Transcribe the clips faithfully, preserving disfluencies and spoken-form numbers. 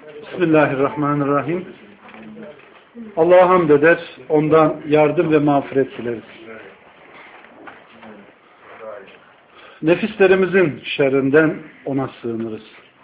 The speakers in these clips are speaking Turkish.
Bismillahirrahmanirrahim. Allah'a hamd eder, ondan yardım ve mağfiret dileriz. Nefislerimizin şerrinden ona sığınırız.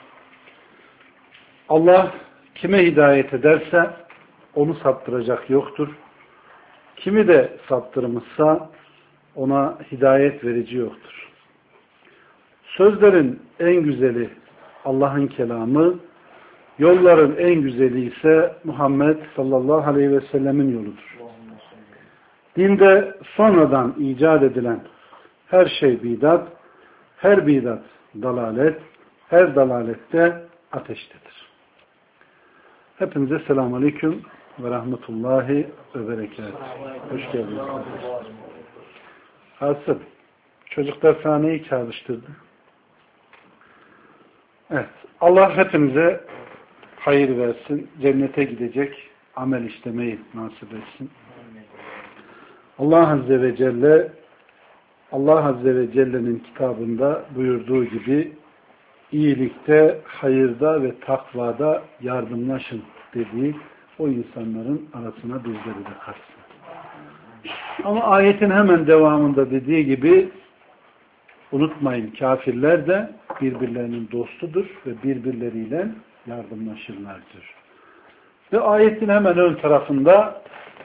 Allah kime hidayet ederse onu saptıracak yoktur. Kimi de saptırmışsa ona hidayet verici yoktur. Sözlerin en güzeli Allah'ın kelamı, yolların en güzeli ise Muhammed sallallahu aleyhi ve sellemin yoludur. Dinde sonradan icat edilen her şey bidat, her bidat dalalet, her dalalette ateştedir. Hepinize selamun aleyküm ve rahmetullahi ve berekatuhu. Hoş geldiniz. Hasıl, çocuklar sahneyi çalıştırdı. Evet, Allah hepimize hayır versin, cennete gidecek amel işlemeyi nasip etsin. Allah Azze ve Celle Allah Azze ve Celle'nin kitabında buyurduğu gibi iyilikte, hayırda ve takvada yardımlaşın dediği o insanların arasına bizleri de katsın. Ama ayetin hemen devamında dediği gibi unutmayın, kafirler de birbirlerinin dostudur ve birbirleriyle yardımlaşırlar diyor. Ve ayetin hemen ön tarafında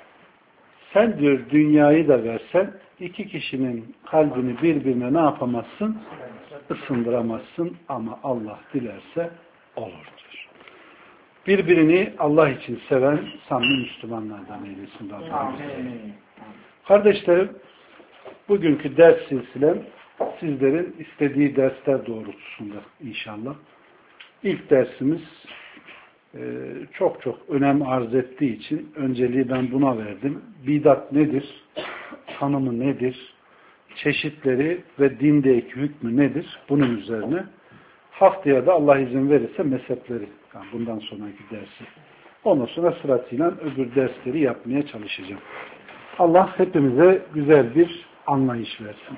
sen diyor dünyayı da versen iki kişinin kalbini birbirine ne yapamazsın? Isındıramazsın ama Allah dilerse olur diyor. Birbirini Allah için seven samimi Müslümanlardan eylesin. Amin. Kardeşlerim, bugünkü ders silsilem sizlerin istediği dersler doğrultusunda inşallah. İlk dersimiz e, çok çok önem arz ettiği için önceliği ben buna verdim. Bidat nedir? Tanımı nedir? Çeşitleri ve dindeki hükmü nedir? Bunun üzerine haftaya da Allah izin verirse mezhepleri, yani bundan sonraki dersi. Ondan sonra sırasıyla öbür dersleri yapmaya çalışacağım. Allah hepimize güzel bir anlayış versin.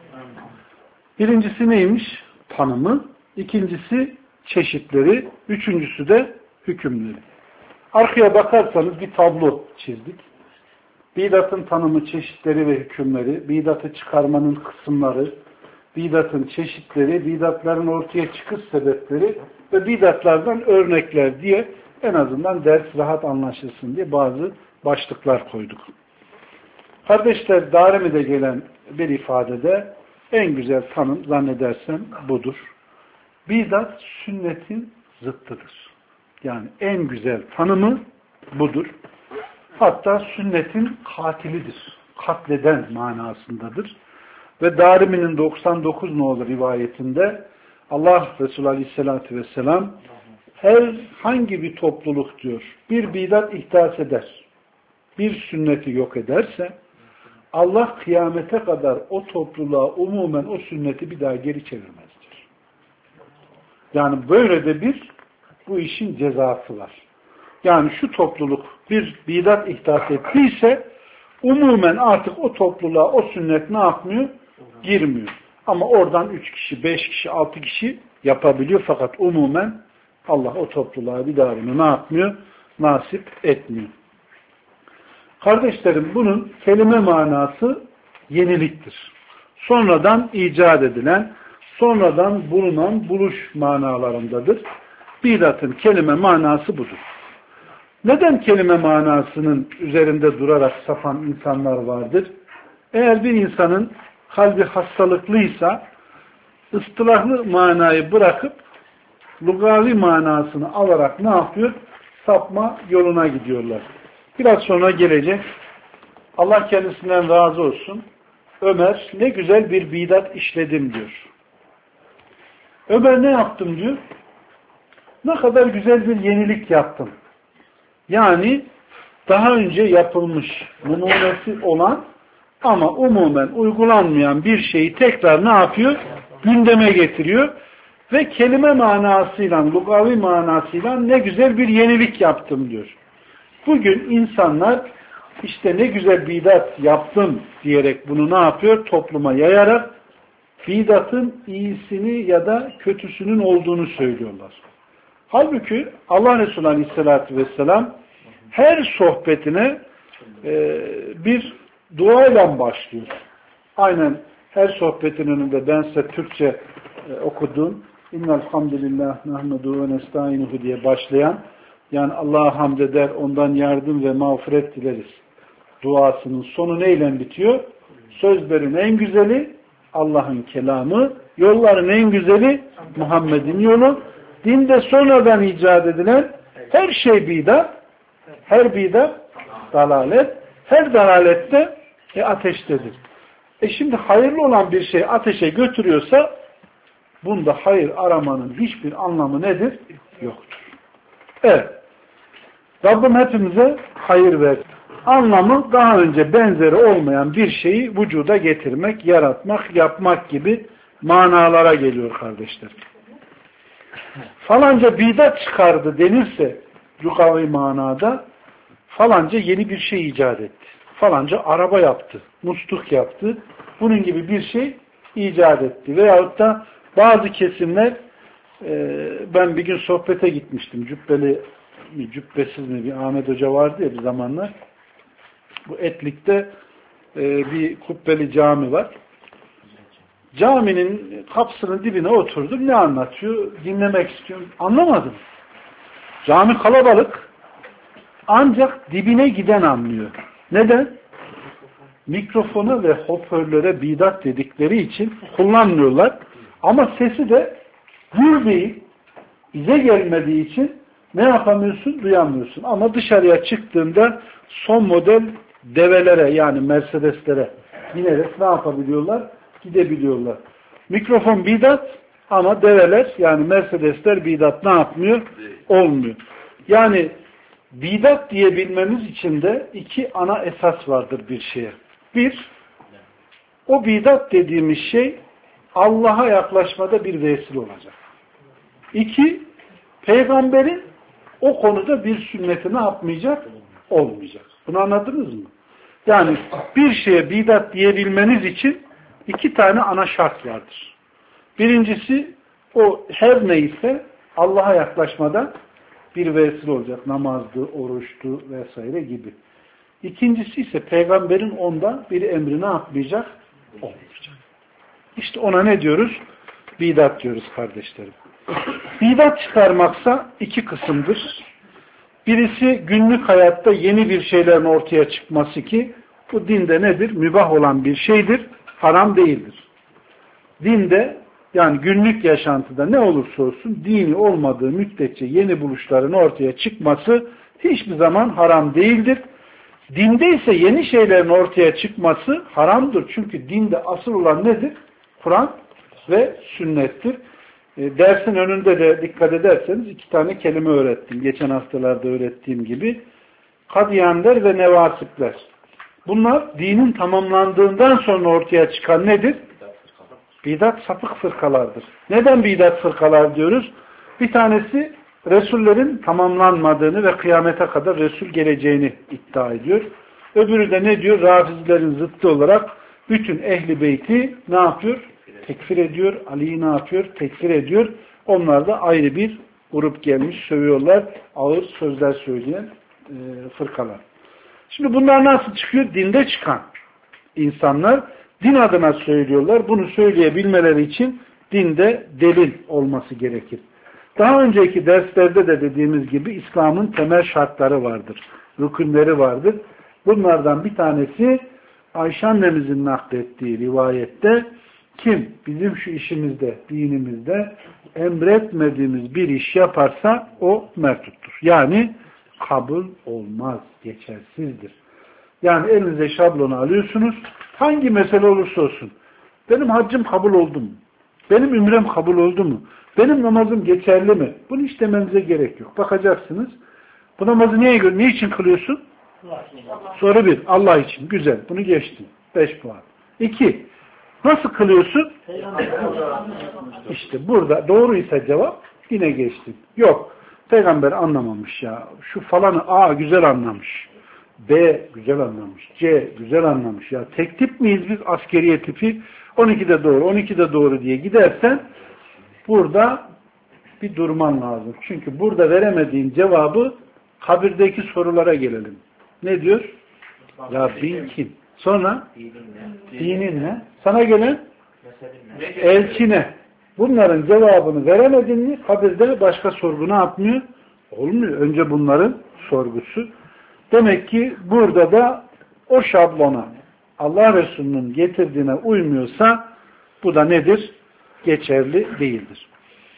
Birincisi neymiş? Tanımı. İkincisi çeşitleri. Üçüncüsü de hükümleri. Arkaya bakarsanız bir tablo çizdik. Bidatın tanımı, çeşitleri ve hükümleri, bidatı çıkarmanın kısımları, bidatın çeşitleri, bidatların ortaya çıkış sebepleri ve bidatlardan örnekler diye en azından ders rahat anlaşılsın diye bazı başlıklar koyduk. Kardeşler, Darimi'de gelen bir ifadede en güzel tanım zannedersem budur. Bidat sünnetin zıttıdır. Yani en güzel tanımı budur. Hatta sünnetin katilidir. Katleden manasındadır. Ve Darimi'nin doksan dokuz nolu rivayetinde Allah Resulü Aleyhisselatü Vesselam herhangi bir topluluk diyor bir bidat ihdas eder, bir sünneti yok ederse Allah kıyamete kadar o topluluğa umumen o sünneti bir daha geri çevirmezdir. Yani böyle de bir bu işin cezası var. Yani şu topluluk bir bidat ihdas ettiyse umumen artık o topluluğa o sünnet ne yapmıyor? Girmiyor. Ama oradan üç kişi, beş kişi, altı kişi yapabiliyor. Fakat umumen Allah o topluluğa bir daha bunu ne yapmıyor? Nasip etmiyor. Kardeşlerim, bunun kelime manası yeniliktir. Sonradan icat edilen, sonradan bulunan buluş manalarındadır. Bidatın kelime manası budur. Neden kelime manasının üzerinde durarak sapan insanlar vardır? Eğer bir insanın kalbi hastalıklıysa ıstılahlı manayı bırakıp lugavi manasını alarak ne yapıyor? Sapma yoluna gidiyorlar. Biraz sonra gelecek. Allah kendisinden razı olsun. Ömer ne güzel bir bidat işledim diyor. Ömer ne yaptım diyor? Ne kadar güzel bir yenilik yaptım. Yani daha önce yapılmış, numunesi olan ama umumen uygulanmayan bir şeyi tekrar ne yapıyor? Gündeme getiriyor ve kelime manasıyla, lugavi manasıyla ne güzel bir yenilik yaptım diyor. Bugün insanlar işte ne güzel bidat yaptım diyerek bunu ne yapıyor? Topluma yayarak bidatın iyisini ya da kötüsünün olduğunu söylüyorlar. Halbuki Allah Resulü Aleyhisselatü Vesselam her sohbetine e, bir duayla başlıyor. Aynen her sohbetin önünde ben size Türkçe e, okuduğum İnnel hamdülillah nahmedu ve nestainuhu diye başlayan, yani Allah'a hamd eder, ondan yardım ve mağfiret dileriz duasının sonu neyle bitiyor? Sözlerin en güzeli Allah'ın kelamı, yolların en güzeli Muhammed'in yolu, dinde sonradan icat edilen her şey bidat, her bidat dalalet, her dalalette e, ateştedir. E şimdi hayırlı olan bir şey ateşe götürüyorsa bunda hayır aramanın hiçbir anlamı nedir? Yoktur. Evet. Rabbim hepimize hayır versin. Anlamı daha önce benzeri olmayan bir şeyi vücuda getirmek, yaratmak, yapmak gibi manalara geliyor kardeşler. Falanca bidat çıkardı denirse lugavi manada falanca yeni bir şey icat etti. Falanca araba yaptı, musluk yaptı. Bunun gibi bir şey icat etti. Veyahut da bazı kesimler e, ben bir gün sohbete gitmiştim. Cübbeli mi, cübbesiz mi bir Ahmet Hoca vardı ya bir zamanlar. Bu Etlik'te e, bir kubbeli cami var. Caminin kapısının dibine oturdum. Ne anlatıyor? Dinlemek istiyorum. Anlamadım. Cami kalabalık. Ancak dibine giden anlıyor. Neden? Mikrofona ve hoparlöre bidat dedikleri için kullanmıyorlar. Ama sesi de gür değil, bize gelmediği için ne yapamıyorsun? Duyamıyorsun. Ama dışarıya çıktığında son model develere yani Mercedes'lere binerek ne yapabiliyorlar? Gidebiliyorlar. Mikrofon bidat ama develer yani Mercedesler bidat ne yapmıyor? Olmuyor. Yani bidat diyebilmemiz için de iki ana esas vardır bir şeye. Bir, o bidat dediğimiz şey Allah'a yaklaşmada bir vesile olacak. İki, peygamberin o konuda bir sünneti ne yapmayacak? Olmayacak. Bunu anladınız mı? Yani bir şeye bidat diyebilmeniz için iki tane ana şart vardır. Birincisi o her neyse Allah'a yaklaşmada bir vesile olacak. Namazdı, oruçtu vesaire gibi. İkincisi ise peygamberin onda bir emri ne yapmayacak? Olmayacak. İşte ona ne diyoruz? Bidat diyoruz kardeşlerim. Bidat çıkarmaksa iki kısımdır. Birisi günlük hayatta yeni bir şeylerin ortaya çıkması ki bu dinde nedir? Mübah olan bir şeydir. Haram değildir. Dinde yani günlük yaşantıda ne olursa olsun dini olmadığı müddetçe yeni buluşların ortaya çıkması hiçbir zaman haram değildir. Dinde ise yeni şeylerin ortaya çıkması haramdır. Çünkü dinde asıl olan nedir? Kur'an ve sünnettir. E, dersin önünde de dikkat ederseniz iki tane kelime öğrettim. Geçen haftalarda öğrettiğim gibi. Kadyanler ve nevasipler. Bunlar dinin tamamlandığından sonra ortaya çıkan nedir? Bidat sapık fırkalardır. Neden bidat fırkalar diyoruz? Bir tanesi Resullerin tamamlanmadığını ve kıyamete kadar Resul geleceğini iddia ediyor. Öbürü de ne diyor? Rafizlerin zıttı olarak bütün ehli beyti ne yapıyor? Tekfir ediyor. Ali'yi ne yapıyor? Tekfir ediyor. Onlar da ayrı bir grup gelmiş, sövüyorlar. Ağır sözler söyleyen e, fırkalar. Şimdi bunlar nasıl çıkıyor? Dinde çıkan insanlar din adına söylüyorlar. Bunu söyleyebilmeleri için dinde delil olması gerekir. Daha önceki derslerde de dediğimiz gibi İslam'ın temel şartları vardır. Rükünleri vardır. Bunlardan bir tanesi Ayşe annemizin naklettiği rivayette kim bizim şu işimizde, dinimizde emretmediğimiz bir iş yaparsa o merduttur. Yani kabul olmaz, geçersizdir. Yani elinize şablonu alıyorsunuz. Hangi mesele olursa olsun. Benim haccım kabul oldu mu? Benim ümrem kabul oldu mu? Benim namazım geçerli mi? Bunu hiç demenize gerek yok. Bakacaksınız. Bu namazı niye göre, niçin kılıyorsun? Soru bir. Allah için. Güzel. Bunu geçtin. Beş puan. İki. Nasıl kılıyorsun? İşte burada doğruysa cevap yine geçtin. Yok. Peygamber anlamamış ya. Şu falanı A güzel anlamış. B güzel anlamış. C güzel anlamış. Ya tek tip miyiz biz askeriye tipi? on ikide doğru, on ikide doğru diye gidersen burada bir durman lazım. Çünkü burada veremediğin cevabı kabirdeki sorulara gelelim. Ne diyor? Rabbin kim? Sonra dinin ne? Sana gelen elçine. Bunların cevabını veremedin mi kabirde başka sorgu ne yapmıyor? Olmuyor. Önce bunların sorgusu. Demek ki burada da o şablona Allah Resulü'nün getirdiğine uymuyorsa bu da nedir? Geçerli değildir.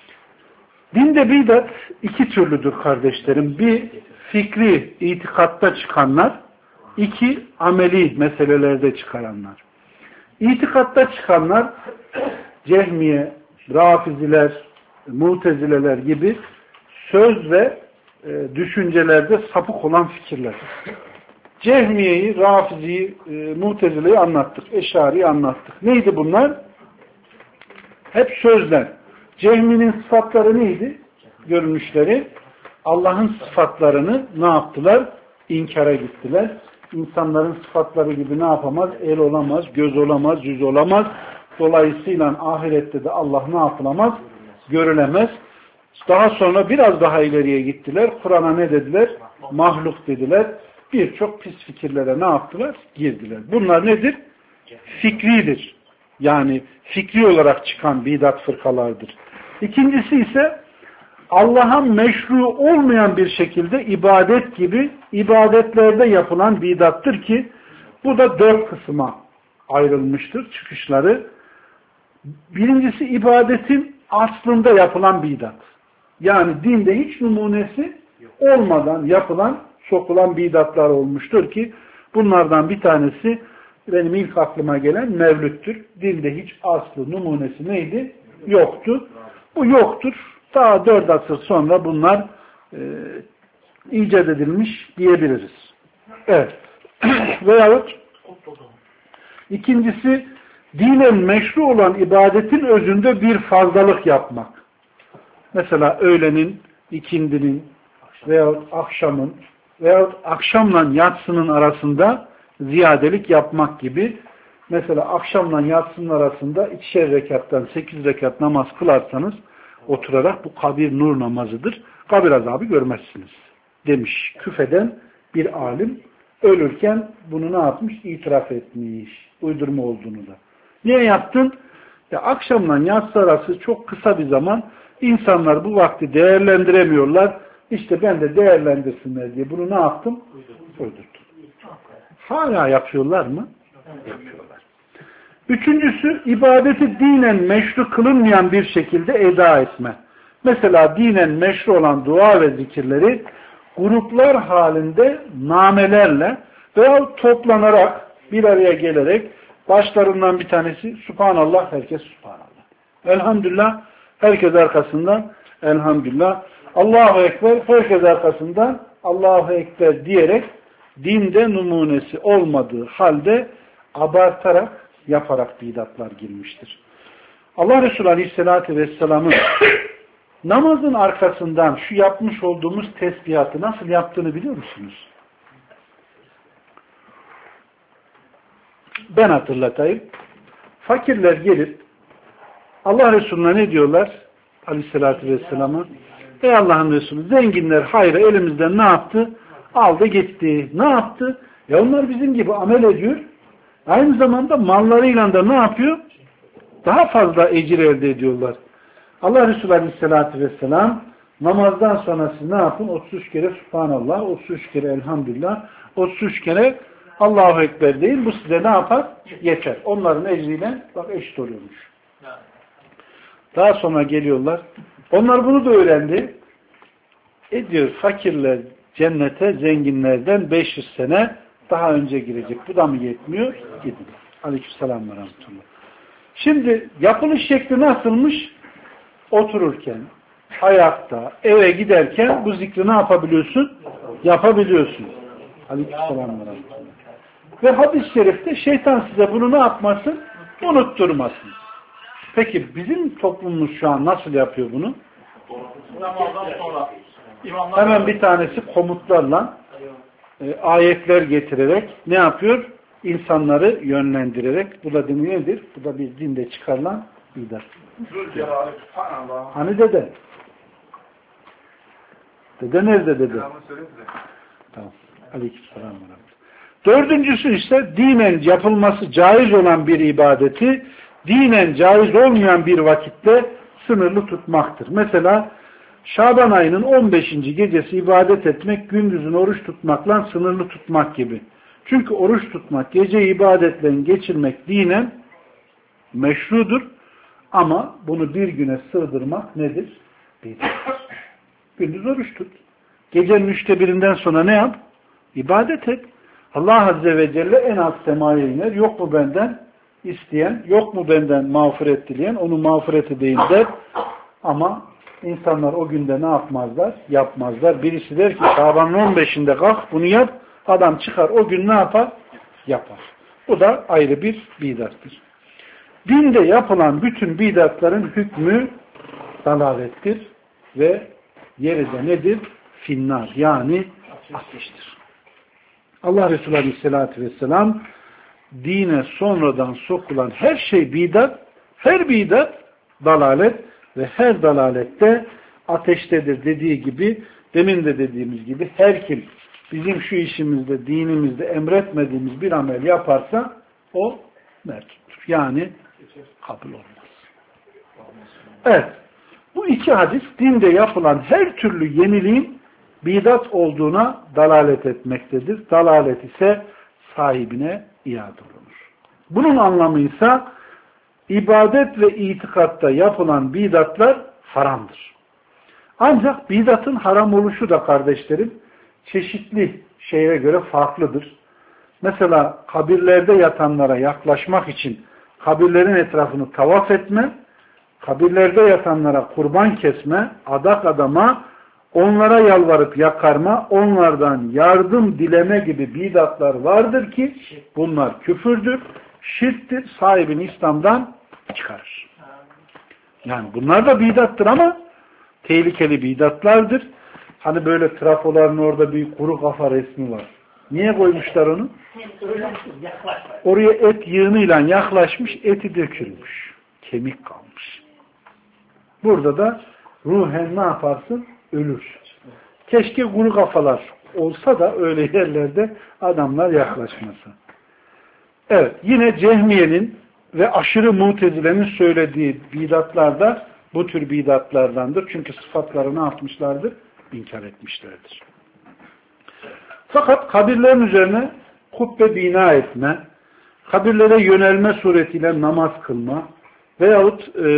Dinde bidat iki türlüdür kardeşlerim. Bir, fikri itikatta çıkanlar. İki, ameli meselelerde çıkaranlar. İtikatta çıkanlar Cehmiye, Rafiziler, Mutezileler gibi söz ve e, düşüncelerde sapık olan fikirler. Cehmiye'yi, Rafizi'yi, e, Mutezile'yi anlattık. Eşari'yi anlattık. Neydi bunlar? Hep sözler. Cehmi'nin sıfatları neydi? Görünüşleri. Allah'ın sıfatlarını ne yaptılar? İnkara gittiler. İnsanların sıfatları gibi ne yapamaz? El olamaz, göz olamaz, yüz olamaz. Dolayısıyla ahirette de Allah ne yapılamaz? Görülemez. Daha sonra biraz daha ileriye gittiler. Kur'an'a ne dediler? Mahluk dediler. Birçok pis fikirlere ne yaptılar? Girdiler. Bunlar nedir? Fikridir. Yani fikri olarak çıkan bidat fırkalardır. İkincisi ise Allah'a meşru olmayan bir şekilde ibadet gibi ibadetlerde yapılan bidattır ki bu da dört kısma ayrılmıştır çıkışları. Birincisi ibadetin aslında yapılan bidat. Yani dinde hiç numunesi olmadan yapılan, sokulan bidatlar olmuştur ki bunlardan bir tanesi benim ilk aklıma gelen mevlüttür. Dinde hiç aslı, numunesi neydi? Yoktu. Bu yoktur. Daha dört asır sonra bunlar e, icat edilmiş diyebiliriz. Evet. Veyahut ikincisi dinen meşru olan ibadetin özünde bir fazlalık yapmak. Mesela öğlenin, ikindinin veyahut akşamın veyahut akşamla yatsının arasında ziyadelik yapmak gibi. Mesela akşamla yatsının arasında ikişer rekattan sekiz rekat namaz kılarsanız oturarak bu kabir nur namazıdır. Kabir azabı görmezsiniz demiş. Küfeden bir alim ölürken bunu ne yapmış? İtiraf etmiş. Uydurma olduğunu da. Niye yaptın? Ya akşamla yatsı arası çok kısa bir zaman. İnsanlar bu vakti değerlendiremiyorlar. İşte ben de değerlendirsinler diye bunu ne yaptım? Uydurdum. Hala yapıyorlar mı? Yapıyorlar. Üçüncüsü, ibadeti dinen meşru kılınmayan bir şekilde eda etme. Mesela dinen meşru olan dua ve zikirleri gruplar halinde namelerle veya toplanarak bir araya gelerek başlarından bir tanesi Subhanallah, herkes Subhanallah. Elhamdülillah, herkes arkasından Elhamdülillah. Allahu Ekber, herkes arkasından Allahu Ekber diyerek dinde numunesi olmadığı halde abartarak, yaparak bidatlar girmiştir. Allah Resulü Aleyhisselatü Vesselam'ın namazın arkasından şu yapmış olduğumuz tesbihatı nasıl yaptığını biliyor musunuz? Ben hatırlatayım. Fakirler gelip Allah Resulü'ne ne diyorlar? Aleyhisselatü Vesselam'a. Ey Allah'ın Resulü, zenginler hayrı elimizden ne yaptı? Aldı gitti. Ne yaptı? Ya onlar bizim gibi amel ediyor. Aynı zamanda mallarıyla da ne yapıyor? Daha fazla ecir elde ediyorlar. Allah Resulü Aleyhisselatü Vesselam namazdan sonra siz ne yapın? otuz üç kere Subhanallah, otuz üç kere Elhamdülillah, otuz üç kere Allahu Ekber değil. Bu size ne yapar? Yeter. Onların ecriyle bak eşit oluyormuş. Daha sonra geliyorlar. Onlar bunu da öğrendi. E diyor fakirler cennete zenginlerden beş yüz sene daha önce girecek. Bu da mı yetmiyor? Gidin. Aleykümselam ve rahmetullah. Şimdi yapılış şekli nasılmış? Otururken, ayakta, eve giderken bu zikri ne yapabiliyorsun? Yapabiliyorsun. Aleykümselam ve rahmetullah. Ve hadis-i şerifte şeytan size bunu ne yapmasın? Unutturmasın. Peki bizim toplumumuz şu an nasıl yapıyor bunu? Hemen bir tanesi komutlarla e, ayetler getirerek ne yapıyor? İnsanları yönlendirerek. Bu da nedir? Bu da bir dinde çıkarılan bidat. Hani dede? Dede nerede dede? Tamam. Aleykümselam. Dördüncüsü ise dinen yapılması caiz olan bir ibadeti dinen caiz olmayan bir vakitte sınırlı tutmaktır. Mesela Şaban ayının on beşinci gecesi ibadet etmek, gündüzün oruç tutmakla sınırlı tutmak gibi. Çünkü oruç tutmak, gece ibadetle geçirmek dinen meşrudur. Ama bunu bir güne sığdırmak nedir? Bidattir. Gündüz oruç tut. Gecenin üçte birinden sonra ne yap? İbadet et. Allah Azze ve Celle en alt semaya iner. Yok mu benden isteyen, yok mu benden mağfiret dileyen, onu mağfiret edeyim der. Ama insanlar o günde ne yapmazlar? Yapmazlar. Birisi der ki Şaban'ın on beşinde kalk bunu yap. Adam çıkar o gün ne yapar? Yapar. Bu da ayrı bir bidattır. Dinde yapılan bütün bidatların hükmü dalalettir ve yeri de nedir? Finnar, yani ateştir. Allah Resulü Aleyhisselatü Vesselam dine sonradan sokulan her şey bidat, her bidat dalalet ve her dalalette ateştedir dediği gibi, demin de dediğimiz gibi her kim bizim şu işimizde, dinimizde emretmediğimiz bir amel yaparsa o merduttur. Yani kabul olmaz. Evet. Bu iki hadis dinde yapılan her türlü yeniliğin bidat olduğuna dalalet etmektedir. Dalalet ise sahibine iade olunur. Bunun anlamı ise ibadet ve itikatta yapılan bidatlar haramdır. Ancak bidatın haram oluşu da kardeşlerim çeşitli şeye göre farklıdır. Mesela kabirlerde yatanlara yaklaşmak için kabirlerin etrafını tavaf etme, kabirlerde yatanlara kurban kesme, adak adama, onlara yalvarıp yakarma, onlardan yardım dileme gibi bidatlar vardır ki bunlar küfürdür, şirktir, sahibini İslam'dan çıkarır. Yani bunlar da bidattır ama tehlikeli bidatlardır. Hani böyle trafoların orada bir kuru kafa resmi var. Niye koymuşlar onu? Oraya et yığınıyla yaklaşmış, eti dökülmüş. Kemik kalmış. Burada da ruhen ne yaparsın? Ölür. Keşke kuru kafalar olsa da öyle yerlerde adamlar yaklaşmasa. Evet, yine Cehmiye'nin ve aşırı Mutezile'nin söylediği bidatlar da bu tür bidatlardandır. Çünkü sıfatları ne yapmışlardır? İnkar etmişlerdir. Fakat kabirlerin üzerine kubbe bina etme, kabirlere yönelme suretiyle namaz kılma veyahut e,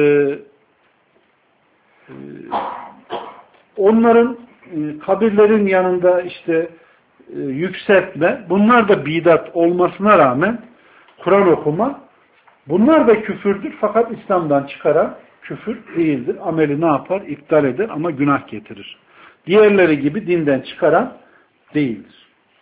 e, onların e, kabirlerin yanında işte e, yükseltme, bunlar da bidat olmasına rağmen Kur'an okuma, bunlar da küfürdür fakat İslam'dan çıkaran küfür değildir. Ameli ne yapar? İptal eder ama günah getirir. Diğerleri gibi dinden çıkaran değildir.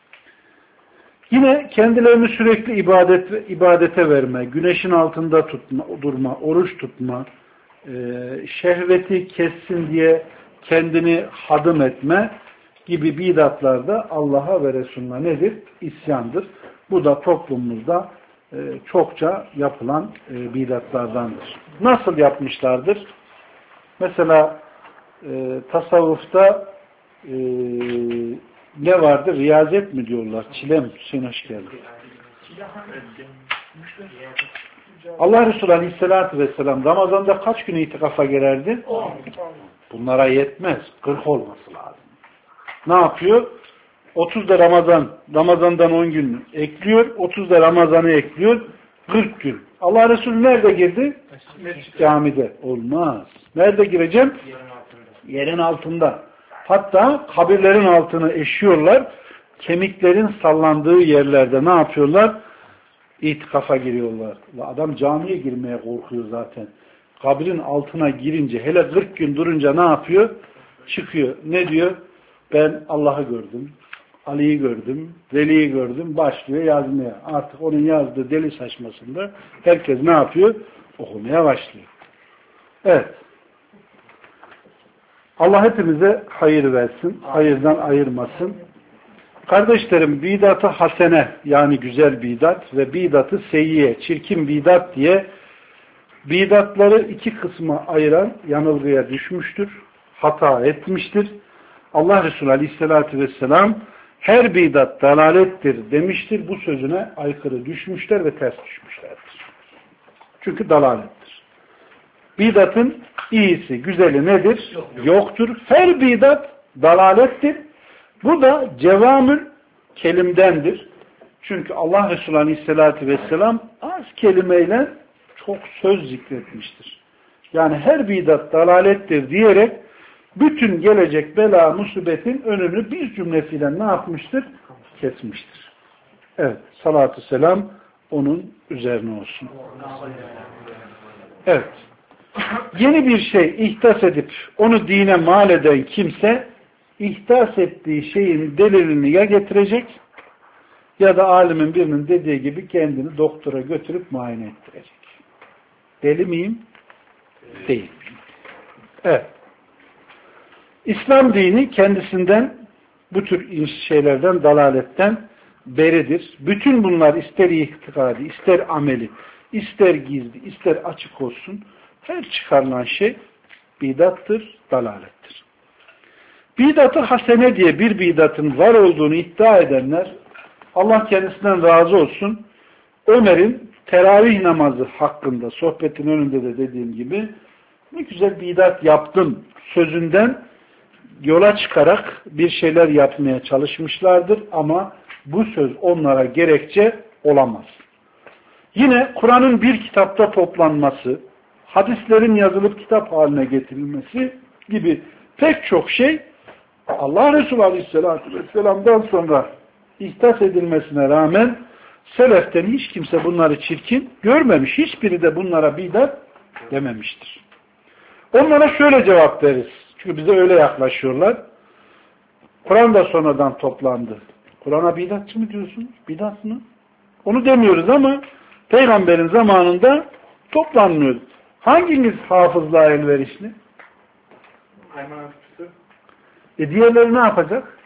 Yine kendilerini sürekli ibadet ibadete verme, güneşin altında tutma, durma, oruç tutma, e, şehveti kessin diye kendini hadım etme gibi bidatlar da Allah'a ve Resulüne nedir? İsyandır. Bu da toplumumuzda e, çokça yapılan e, bidatlardandır. Nasıl yapmışlardır? Mesela e, tasavvufta e, ne vardır? Riyazet mi diyorlar? Çile mi? Hüseyin hoş geldin. Allah Resulü Aleyhisselatü Vesselam Ramazan'da kaç gün itikafa girerdi? Bunlara yetmez. kırk olması lazım. Ne yapıyor? otuzda Ramazan, Ramazan'dan on gün ekliyor. otuzda Ramazan'ı ekliyor. kırk gün. Allah Resulü nerede girdi? Camide. Olmaz. Nerede gireceğim? Yerin altında. Hatta kabirlerin altını eşiyorlar. Kemiklerin sallandığı yerlerde ne yapıyorlar? İtikafa giriyorlar. Adam camiye girmeye korkuyor zaten. Kabrin altına girince, hele kırk gün durunca ne yapıyor? Çıkıyor. Ne diyor? Ben Allah'ı gördüm. Ali'yi gördüm. Veli'yi gördüm. Başlıyor yazmaya. Artık onun yazdığı deli saçmasında herkes ne yapıyor? Okumaya başlıyor. Evet. Allah hepimize hayır versin. Hayırdan ayırmasın. Kardeşlerim, bidat-ı hasene, yani güzel bidat ve bidat-ı seyyiye, çirkin bidat diye bidatları iki kısma ayıran yanılgıya düşmüştür. Hata etmiştir. Allah Resulü Aleyhisselatü Vesselam her bidat dalalettir demiştir. Bu sözüne aykırı düşmüşler ve ters düşmüşlerdir. Çünkü dalalettir. Bidatın iyisi, güzeli nedir? Yok, yok. Yoktur. Her bidat dalalettir. Bu da cevamül kelimdendir. Çünkü Allah Resulü Aleyhisselatü Vesselam az kelimeyle çok söz zikretmiştir. Yani her bidat dalalettir diyerek bütün gelecek bela musibetin önünü bir cümlesiyle ne yapmıştır? Kesmiştir. Evet. Salatü selam onun üzerine olsun. Evet. Yeni bir şey ihdas edip onu dine mal eden kimse ihdas ettiği şeyin delilini ya getirecek ya da alimin birinin dediği gibi kendini doktora götürüp muayene ettirecek. Deli miyim? Değil miyim? Evet. İslam dini kendisinden bu tür şeylerden, dalaletten beridir. Bütün bunlar ister itikadi, ister ameli, ister gizli, ister açık olsun, her çıkarılan şey bidattır, dalalettir. Bidat-ı hasene diye bir bidatın var olduğunu iddia edenler, Allah kendisinden razı olsun, Ömer'in teravih namazı hakkında sohbetin önünde de dediğim gibi ne güzel bidat yaptın sözünden yola çıkarak bir şeyler yapmaya çalışmışlardır ama bu söz onlara gerekçe olamaz. Yine Kur'an'ın bir kitapta toplanması, hadislerin yazılıp kitap haline getirilmesi gibi pek çok şey Allah Resulü Aleyhisselatü Vesselam'dan sonra ihdas edilmesine rağmen seleften hiç kimse bunları çirkin görmemiş. Hiçbiri de bunlara bidat dememiştir. Onlara şöyle cevap veririz. Çünkü bize öyle yaklaşıyorlar. Kur'an da sonradan toplandı. Kur'an'a bidatçı mı diyorsunuz? Bidat mı? Onu demiyoruz ama Peygamberin zamanında toplanmıyor. Hanginiz hafızlığa elverişli? E diğerleri ne yapacak?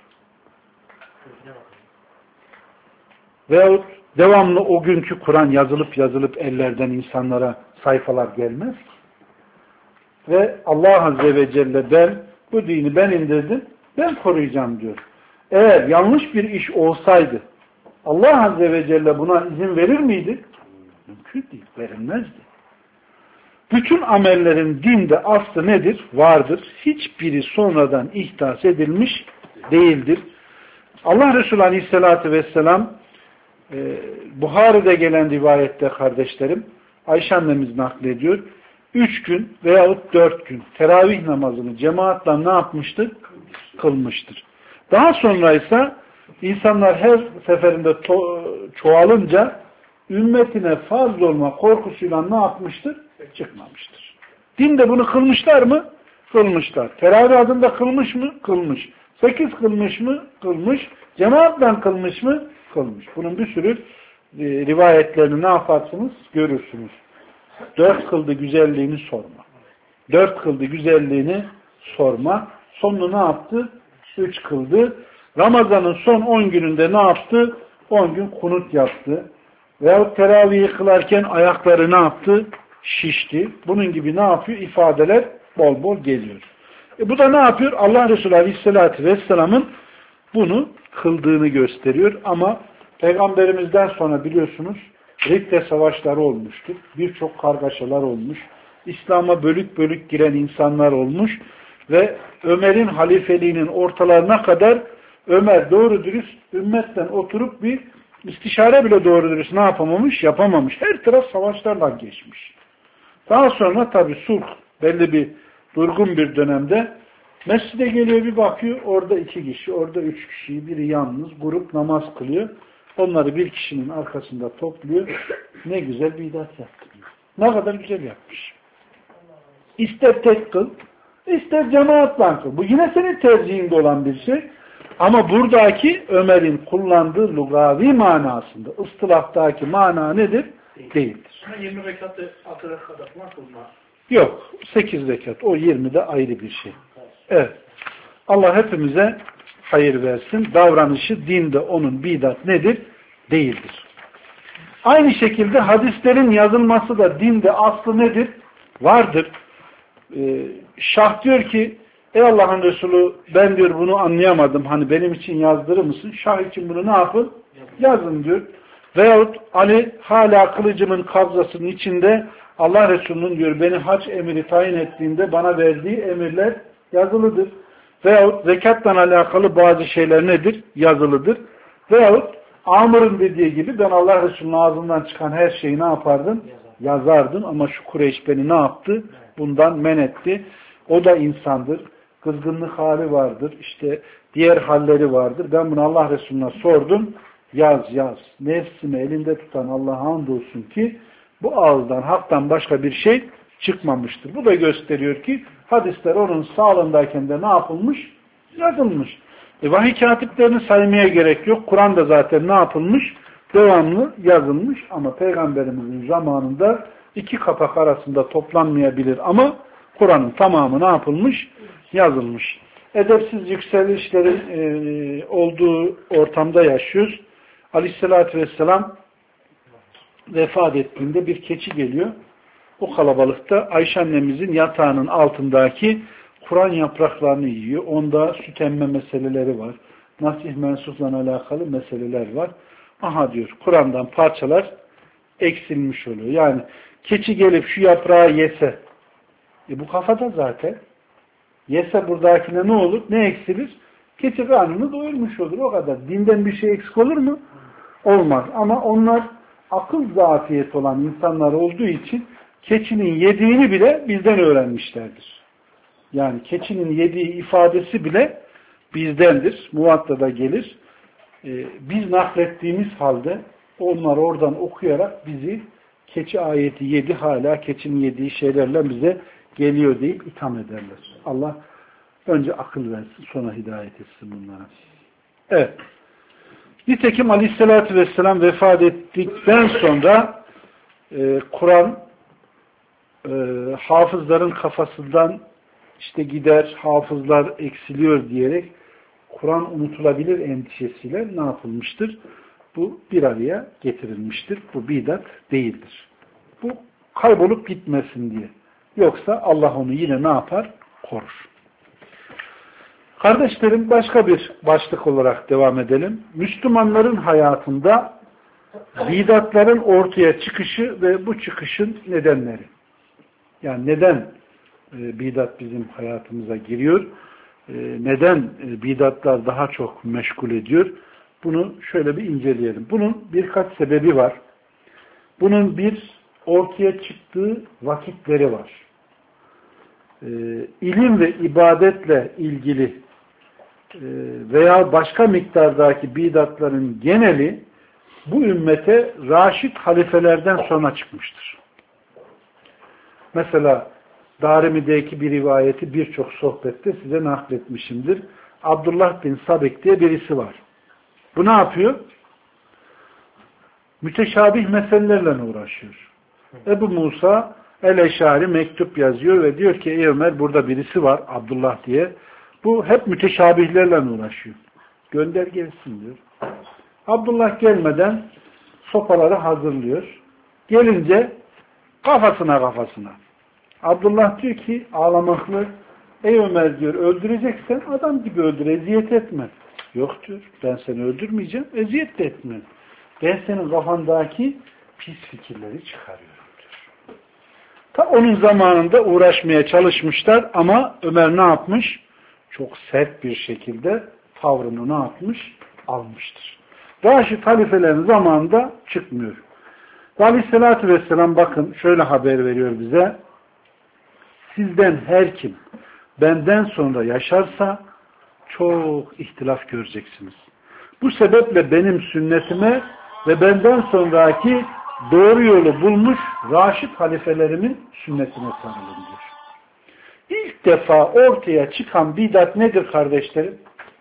Veyahut devamlı o günkü Kur'an yazılıp yazılıp ellerden insanlara sayfalar gelmez. Ve Allah Azze ve Celle ben bu dini ben indirdim, ben koruyacağım diyor. Eğer yanlış bir iş olsaydı Allah Azze ve Celle buna izin verir miydi? Mümkün değil, verilmezdi. Bütün amellerin dinde aslı nedir? Vardır. Hiçbiri sonradan ihdas edilmiş değildir. Allah Resulü Aleyhisselatü Vesselam e, Buhari'de gelen rivayette kardeşlerim Ayşe annemiz naklediyor. Üç gün veyahut dört gün teravih namazını cemaatle ne yapmıştır? Kılmıştır. Daha sonra ise insanlar her seferinde çoğalınca ümmetine farz olma korkusuyla ne yapmıştır? Çıkmamıştır. Dinde bunu kılmışlar mı? Kılmışlar. Teravih adında kılmış mı? Kılmış. Sekiz kılmış mı? Kılmış. Cemaatle kılmış mı? Kılmış. Bunun bir sürü e, rivayetlerini ne yaparsınız? Görürsünüz. Dört kıldı güzelliğini sorma. Dört kıldı güzelliğini sorma. Sonunu ne yaptı? Üç kıldı. Ramazan'ın son on gününde ne yaptı? On gün kunut yaptı. Veyahut teravihi kılarken ayakları ne yaptı? Şişti. Bunun gibi ne yapıyor? İfadeler bol bol geliyor. E bu da ne yapıyor? Allah Resulü Aleyhisselatü Vesselam'ın bunu kıldığını gösteriyor. Ama Peygamberimizden sonra biliyorsunuz Ridde savaşları olmuştur. Birçok kargaşalar olmuş. İslam'a bölük bölük giren insanlar olmuş. Ve Ömer'in halifeliğinin ortalarına kadar Ömer doğru dürüst ümmetten oturup bir istişare bile doğru dürüst ne yapamamış? Yapamamış. Her taraf savaşlarla geçmiş. Daha sonra tabi sulh belli bir durgun bir dönemde mescide geliyor bir bakıyor orada iki kişi, orada üç kişi, biri yalnız grup namaz kılıyor. Onları bir kişinin arkasında topluyor. Ne güzel bir bidat yaptı. Ne kadar güzel yapmış. İster tek kıl, ister cemaatle kıl. Bu yine senin tercihinde olan bir şey. Ama buradaki Ömer'in kullandığı lugavi manasında, ıstılahtaki mana nedir? Değildir. yirmi rekatı altı rekatı falan kılmaz. Yok. sekiz rekat. O yirmi de ayrı bir şey. Evet. Allah hepimize hayır versin. Davranışı dinde onun bidat nedir? Değildir. Aynı şekilde hadislerin yazılması da dinde aslı nedir? Vardır. Ee, Şah diyor ki Ey Allah'ın Resulü ben diyor bunu anlayamadım. Hani benim için yazdırır mısın? Şah için bunu ne yapın? Yazın diyor. Veyahut Ali hala kılıcımın kabzasının içinde Allah Resulü'nün diyor beni hac emiri tayin ettiğinde bana verdiği emirler yazılıdır. Veyahut zekatla alakalı bazı şeyler nedir? Yazılıdır. Veyahut Amr'ın dediği gibi ben Allah Resulü'nün ağzından çıkan her şeyi ne yapardım? Yazardım ama şu Kureyş beni ne yaptı? Bundan men etti. O da insandır. Kızgınlık hali vardır. İşte diğer halleri vardır. Ben bunu Allah Resulü'ne sordum. Yaz yaz. Nefsimi elinde tutan Allah'a andolsun ki bu ağızdan haktan başka bir şey çıkmamıştır. Bu da gösteriyor ki hadisler onun sağlığındayken de ne yapılmış? Yazılmış. E, vahiy katiplerini saymaya gerek yok. Kur'an'da zaten ne yapılmış? Devamlı yazılmış ama Peygamberimizin zamanında iki kapak arasında toplanmayabilir ama Kur'an'ın tamamı ne yapılmış? Yazılmış. Edepsiz yükselişlerin e, olduğu ortamda yaşıyoruz. Aleyhissalatü vesselam vefat ettiğinde bir keçi geliyor. O kalabalıkta Ayşe annemizin yatağının altındaki Kur'an yapraklarını yiyor. Onda süt emme meseleleri var. Nasih mensupla alakalı meseleler var. Aha diyor Kur'an'dan parçalar eksilmiş oluyor. Yani keçi gelip şu yaprağı yese e bu kafada zaten yese buradakine ne olur? Ne eksilir? Keçi karnını doyurmuş olur. O kadar. Dinden bir şey eksik olur mu? Olmaz. Ama onlar akıl zafiyeti olan insanlar olduğu için keçinin yediğini bile bizden öğrenmişlerdir. Yani keçinin yediği ifadesi bile bizdendir. Muvattada gelir. Ee, biz naklettiğimiz halde onlar oradan okuyarak bizi keçi ayeti yedi hala keçinin yediği şeylerle bize geliyor deyip itham ederler. Allah önce akıl versin sonra hidayet etsin bunlara. Evet. Nitekim Aleyhisselatü Vesselam vefat ettikten sonra e, Kur'an e, hafızların kafasından işte gider, hafızlar eksiliyor diyerek Kur'an unutulabilir endişesiyle ne yapılmıştır? Bu bir araya getirilmiştir. Bu bidat değildir. Bu kaybolup gitmesin diye. Yoksa Allah onu yine ne yapar? Korur. Kardeşlerim başka bir başlık olarak devam edelim. Müslümanların hayatında bidatların ortaya çıkışı ve bu çıkışın nedenleri. Yani neden e, bidat bizim hayatımıza giriyor? E, neden e, bidatlar daha çok meşgul ediyor? Bunu şöyle bir inceleyelim. Bunun birkaç sebebi var. Bunun bir ortaya çıktığı vakitleri var. E, ilim ve ibadetle ilgili veya başka miktardaki bidatların geneli bu ümmete Raşid halifelerden sonra çıkmıştır. Mesela Darimi'deki bir rivayeti birçok sohbette size nakletmişimdir. Abdullah bin Sabik diye birisi var. Bu ne yapıyor? Müteşabih meselelerle uğraşıyor. Ebu Musa el-Eşari mektup yazıyor ve diyor ki ey Ömer burada birisi var Abdullah diye. Bu hep müteşabihlerle uğraşıyor. Gönder gelsin diyor. Abdullah gelmeden sopaları hazırlıyor. Gelince kafasına kafasına. Abdullah diyor ki ağlamaklı ey Ömer diyor öldüreceksen adam gibi öldür eziyet etme. Yok diyor ben seni öldürmeyeceğim eziyet de etme. Ben senin kafandaki pis fikirleri çıkarıyorum diyor. Ta onun zamanında uğraşmaya çalışmışlar ama Ömer ne yapmış? Çok sert bir şekilde tavrını ne yapmış? Almıştır. Raşid halifelerin zamanında çıkmıyor. Aleyhisselatü Vesselam bakın şöyle haber veriyor bize. Sizden her kim benden sonra yaşarsa çok ihtilaf göreceksiniz. Bu sebeple benim sünnetime ve benden sonraki doğru yolu bulmuş Raşid halifelerimin sünnetine sarılın diyor. İlk defa ortaya çıkan bidat nedir kardeşlerim?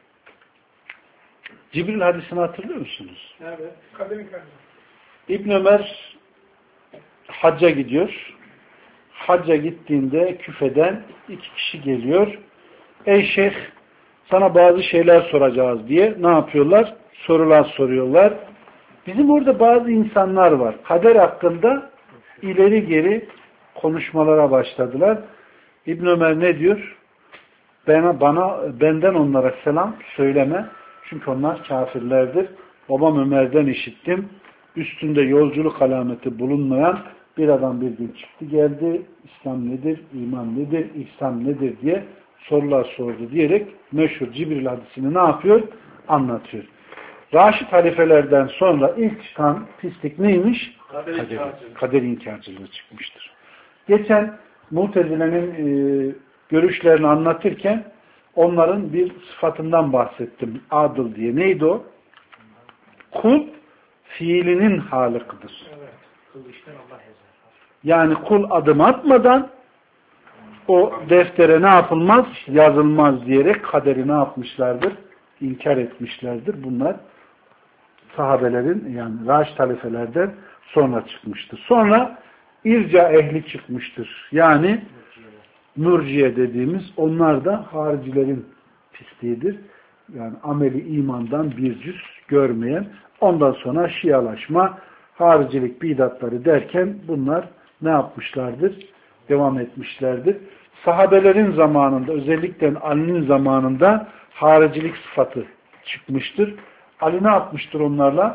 Cibril hadisini hatırlıyor musunuz? Evet. Kademi kademi. İbn Ömer hacca gidiyor. Hacca gittiğinde küfeden iki kişi geliyor. Ey şeyh sana bazı şeyler soracağız diye ne yapıyorlar? Sorular soruyorlar. Bizim orada bazı insanlar var. Kader hakkında ileri geri konuşmalara başladılar. İbn Ömer ne diyor? Bana, bana benden onlara selam söyleme. Çünkü onlar kafirlerdir. Babam Ömer'den işittim. Üstünde yolculuk alameti bulunmayan bir adam bir gün çıktı geldi. İslam nedir? İman nedir? İhsan nedir? diye sorular sordu diyerek meşhur Cibril hadisini ne yapıyor? Anlatıyor. Raşid halifelerden sonra ilk çıkan pislik neymiş? Kader Kader, inkarcılığı. kader inkarcılığı çıkmıştır. Geçen Mutezile'nin e, görüşlerini anlatırken onların bir sıfatından bahsettim. Adıl diye. Neydi o? Kul fiilinin halıkıdır. Evet. Kul işten Allah yazar. Yani kul adım atmadan o deftere ne yapılmaz? Yazılmaz diyerek kaderi ne yapmışlardır? İnkar etmişlerdir. Bunlar sahabelerin yani Raşid halifelerden sonra çıkmıştır. Sonra irca ehli çıkmıştır. Yani mürciye dediğimiz onlar da haricilerin pisliğidir. Yani ameli imandan bir cüz görmeyen. Ondan sonra şialaşma, haricilik bidatları derken bunlar ne yapmışlardır? Devam etmişlerdir. Sahabelerin zamanında özellikle Ali'nin zamanında haricilik sıfatı çıkmıştır. Ali ne yapmıştır onlarla?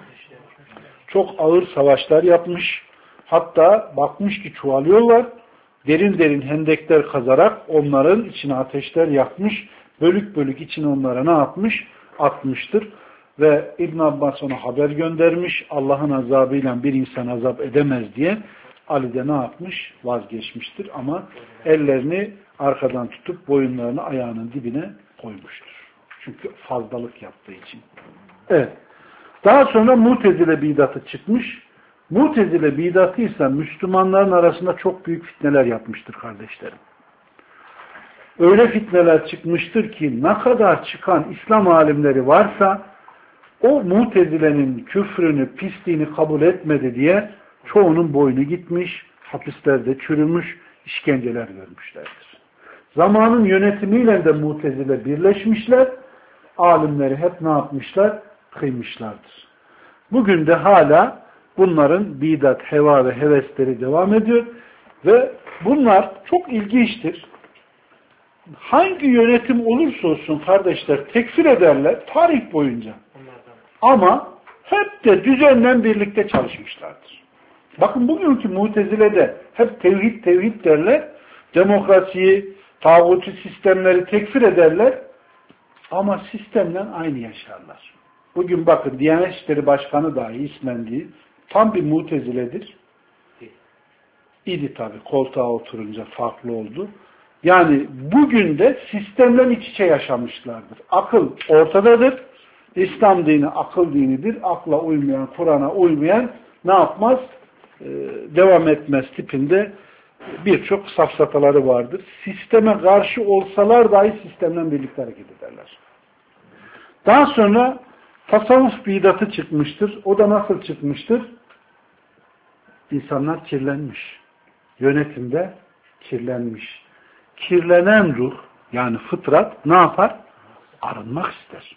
Çok ağır savaşlar yapmış. Hatta bakmış ki çoğalıyorlar. Derin derin hendekler kazarak onların içine ateşler yakmış. Bölük bölük içine onlara ne yapmış? Atmıştır. Ve İbn Abbas ona haber göndermiş. Allah'ın azabıyla bir insan azap edemez diye. Ali de ne yapmış? Vazgeçmiştir. Ama ellerini arkadan tutup boyunlarını ayağının dibine koymuştur. Çünkü fazlalık yaptığı için. Evet. Daha sonra Mutezile bidatı çıkmış. Mutezile bidatı ise Müslümanların arasında çok büyük fitneler yapmıştır kardeşlerim. Öyle fitneler çıkmıştır ki ne kadar çıkan İslam alimleri varsa o Mutezile'nin küfrünü, pisliğini kabul etmedi diye çoğunun boynu gitmiş, hapislerde çürümüş, işkenceler görmüşlerdir. Zamanın yönetimiyle de Mutezile birleşmişler, alimleri hep ne yapmışlar? Kıymışlardır. Bugün de hala bunların bidat, heva ve hevesleri devam ediyor ve bunlar çok ilginçtir. Hangi yönetim olursa olsun kardeşler tekfir ederler tarih boyunca. Ama hep de düzenle birlikte çalışmışlardır. Bakın bugünkü Mutezile'de hep tevhid tevhid derler. Demokrasiyi, tağutu sistemleri tekfir ederler. Ama sistemle aynı yaşarlar. Bugün bakın Diyanet İşleri Başkanı dahi ismen değil, tam bir Mutezile'dir. İdi tabi koltuğa oturunca farklı oldu. Yani bugün de sistemden iç içe yaşamışlardır. Akıl ortadadır. İslam dini akıl dinidir. Akla uymayan, Kur'an'a uymayan ne yapmaz? Ee, devam etmez tipinde birçok safsataları vardır. Sisteme karşı olsalar dahi sistemden birlikte hareket ederler. Daha sonra tasavvuf bidatı çıkmıştır. O da nasıl çıkmıştır? İnsanlar kirlenmiş. Yönetimde kirlenmiş. Kirlenen ruh, yani fıtrat ne yapar? Arınmak ister.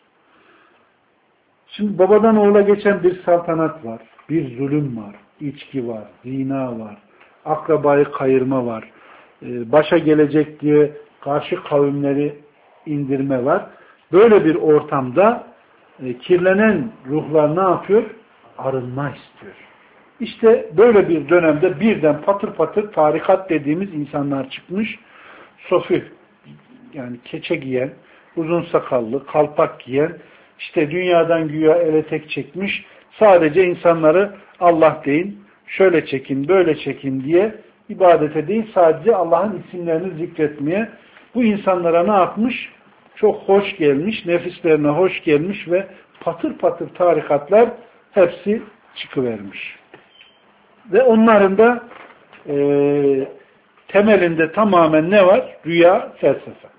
Şimdi babadan oğula geçen bir saltanat var. Bir zulüm var. İçki var. Zina var. Akrabayı kayırma var. Başa gelecek diye karşı kavimleri indirme var. Böyle bir ortamda kirlenen ruhlar ne yapıyor? Arınma istiyor. İşte böyle bir dönemde birden patır patır tarikat dediğimiz insanlar çıkmış. Sofi, yani keçe giyen, uzun sakallı, kalpak giyen, işte dünyadan güya ele tek çekmiş, sadece insanları Allah deyin, şöyle çekin, böyle çekin diye ibadete değil, sadece Allah'ın isimlerini zikretmeye, bu insanlara ne yapmış? Çok hoş gelmiş, nefislerine hoş gelmiş ve patır patır tarikatlar hepsi çıkıvermiş. Ve onların da e, temelinde tamamen ne var? Rüya, felsefe.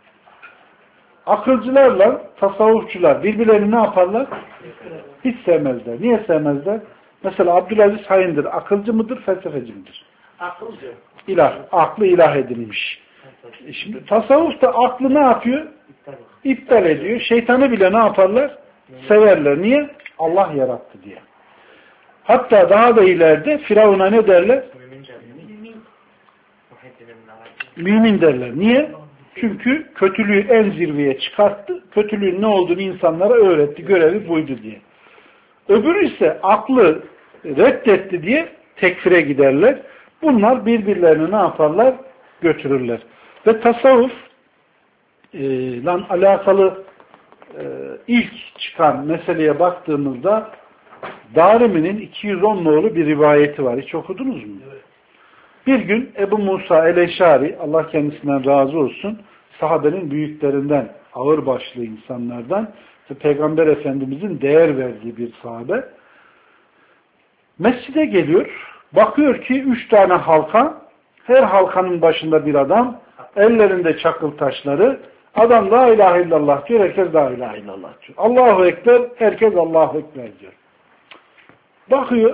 Akılcılarla tasavvufçular birbirlerini ne yaparlar? Hiç sevmezler. Niye sevmezler? Mesela Abdülaziz Hayındır. Akılcı mıdır, felsefeci midir? Akılcı. İlah. Aklı ilah edilmiş. E şimdi tasavvuf da aklı ne yapıyor? İptal ediyor. Şeytanı bile ne yaparlar? Severler. Niye? Allah yarattı diye. Hatta daha da ileride Firavun'a ne derler? Mümin derler. Niye? Çünkü kötülüğü en zirveye çıkarttı. Kötülüğün ne olduğunu insanlara öğretti. Görevi buydu diye. Öbürü ise aklı reddetti diye tekfire giderler. Bunlar birbirlerini ne yaparlar? Götürürler. Ve tasavvuf e, lan alakalı e, ilk çıkan meseleye baktığımızda Darimi'nin iki yüz on nolu bir rivayeti var. Hiç okudunuz mu? Evet. Bir gün Ebu Musa el-Eşari, Allah kendisinden razı olsun, sahabenin büyüklerinden, ağırbaşlı insanlardan ve Peygamber Efendimizin değer verdiği bir sahabe, mescide geliyor, bakıyor ki üç tane halka, her halkanın başında bir adam, ellerinde çakıl taşları, adam la ilahe illallah diyor, herkes la ilahe illallah diyor. Allahu Ekber, herkes Allahu Ekber diyor. Bakıyor,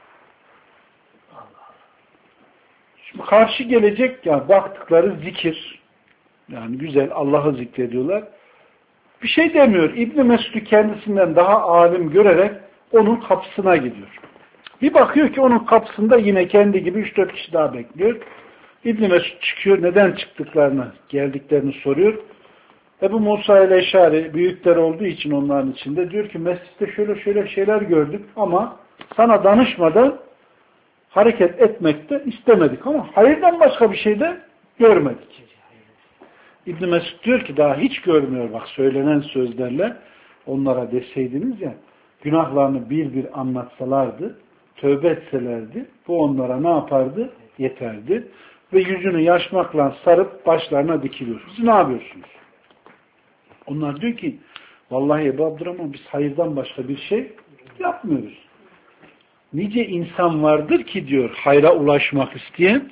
şimdi karşı gelecek ya, baktıkları zikir, yani güzel, Allah'ı zikrediyorlar. Bir şey demiyor. İbn Mesud'u kendisinden daha alim görerek onun kapısına gidiyor. Bir bakıyor ki onun kapısında yine kendi gibi üç dört kişi daha bekliyor. İbn Mesud çıkıyor. Neden çıktıklarını, geldiklerini soruyor. Ebu Musa el-Eşari büyükler olduğu için onların içinde diyor ki mescitte şöyle şöyle şeyler gördük ama sana danışmadan hareket etmekte istemedik ama hayırdan başka bir şey de görmedik. İbn Mesud diyor ki daha hiç görmüyor bak söylenen sözlerle onlara deseydiniz ya günahlarını bir bir anlatsalardı, tövbe etselerdi bu onlara ne yapardı? Yeterdi. Ve yüzünü yaşmakla sarıp başlarına dikiliyor. Siz ne yapıyorsunuz? Onlar diyor ki vallahi Ebu Abdurrahman biz hayırdan başka bir şey yapmıyoruz. Nice insan vardır ki diyor hayra ulaşmak isteyen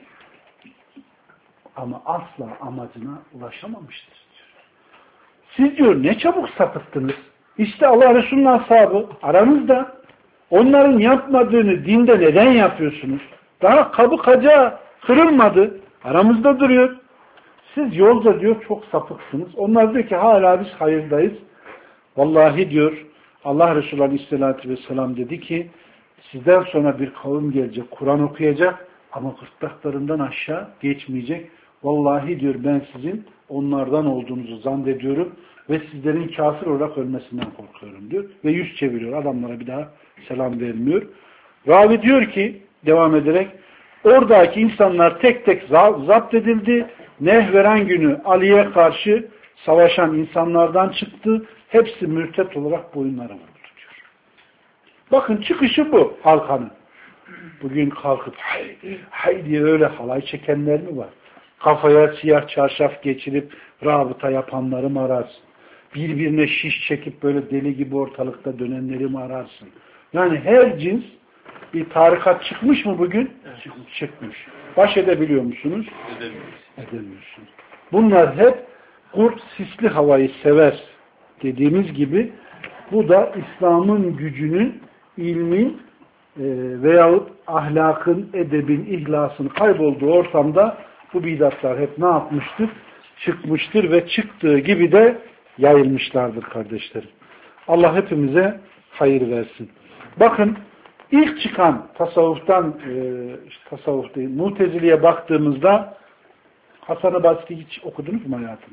ama asla amacına ulaşamamıştır diyor. Siz diyor ne çabuk sapıttınız. İşte Allah Resulü'nün ashabı aranızda onların yapmadığını dinde neden yapıyorsunuz? Daha kabı kacağı kırılmadı. Aramızda duruyor. Siz yolda diyor çok sapıksınız. Onlar diyor ki hala biz hayırdayız. Vallahi diyor Allah Resulü Aleyhisselatü Vesselam dedi ki sizden sonra bir kavim gelecek. Kur'an okuyacak ama gırtlaklarından aşağı geçmeyecek. Vallahi diyor ben sizin onlardan olduğunuzu zannediyorum ve sizlerin kafir olarak ölmesinden korkuyorum diyor. Ve yüz çeviriyor. Adamlara bir daha selam vermiyor. Ravi diyor ki devam ederek oradaki insanlar tek tek zapt edildi. Nehveren günü Ali'ye karşı savaşan insanlardan çıktı. Hepsi mürtet olarak boyunlara vurdu diyor. Bakın çıkışı bu halkanın. Bugün kalkıp hay, hay diye öyle halay çekenler mi var? Kafaya siyah çarşaf geçirip rabıta yapanları mı ararsın? Birbirine şiş çekip böyle deli gibi ortalıkta dönenleri mi ararsın? Yani her cins bir tarikat çıkmış mı bugün? Evet. Çıkmış. Baş edebiliyor musunuz? Edemiyorsunuz. Bunlar hep kurt sisli havayı sever dediğimiz gibi bu da İslam'ın gücünün, ilmin e, veyahut ahlakın, edebin, ihlasın kaybolduğu ortamda bu bidatlar hep ne yapmıştır? Çıkmıştır ve çıktığı gibi de yayılmışlardır kardeşlerim. Allah hepimize hayır versin. Bakın ilk çıkan tasavvuftan e, işte tasavvuf değil, Mu'tezili'ye baktığımızda Hasan-ı Basri hiç okudunuz mu hayatını?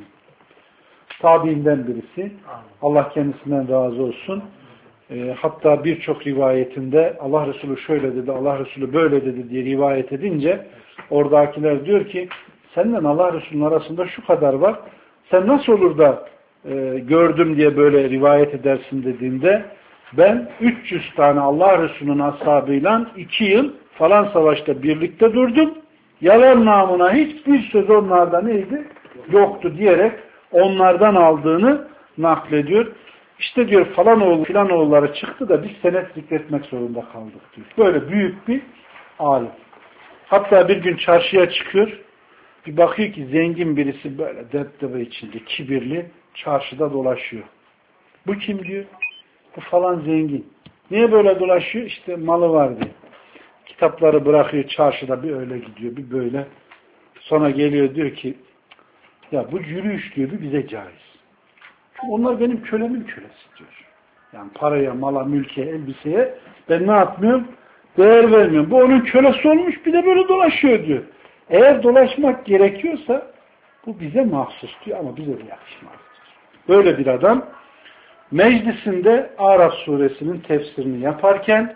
Tabiinden birisi. Allah kendisinden razı olsun. E, hatta birçok rivayetinde Allah Resulü şöyle dedi, Allah Resulü böyle dedi diye rivayet edince oradakiler diyor ki senden Allah Resulü'nün arasında şu kadar var. Sen nasıl olur da e, gördüm diye böyle rivayet edersin dediğinde ben üç yüz tane Allah Resulü'nün ashabıyla iki yıl falan savaşta birlikte durdum. Yalan namına hiçbir söz onlarda neydi? Yoktu diyerek onlardan aldığını naklediyor. İşte diyor falan oğlu filan oğulları çıktı da biz senet zikretmek zorunda kaldık diyor. Böyle büyük bir alim. Hatta bir gün çarşıya çıkıyor. Bir bakıyor ki zengin birisi böyle depdebe içinde kibirli çarşıda dolaşıyor. Bu kim diyor? Bu falan zengin. Niye böyle dolaşıyor? İşte malı var diye. Kitapları bırakıyor çarşıda bir öyle gidiyor bir böyle. Sonra geliyor diyor ki ya bu yürüyüş diyor bir bize caiz. Onlar benim kölemin kölesi diyor. Yani paraya, mala, mülke, elbiseye ben ne yapmıyorum? Değer vermiyorum. Bu onun kölesi olmuş bir de böyle dolaşıyor diyor. Eğer dolaşmak gerekiyorsa Bu bize mahsus diyor ama bize de yakışmaz. Böyle bir adam meclisinde Araf suresinin tefsirini yaparken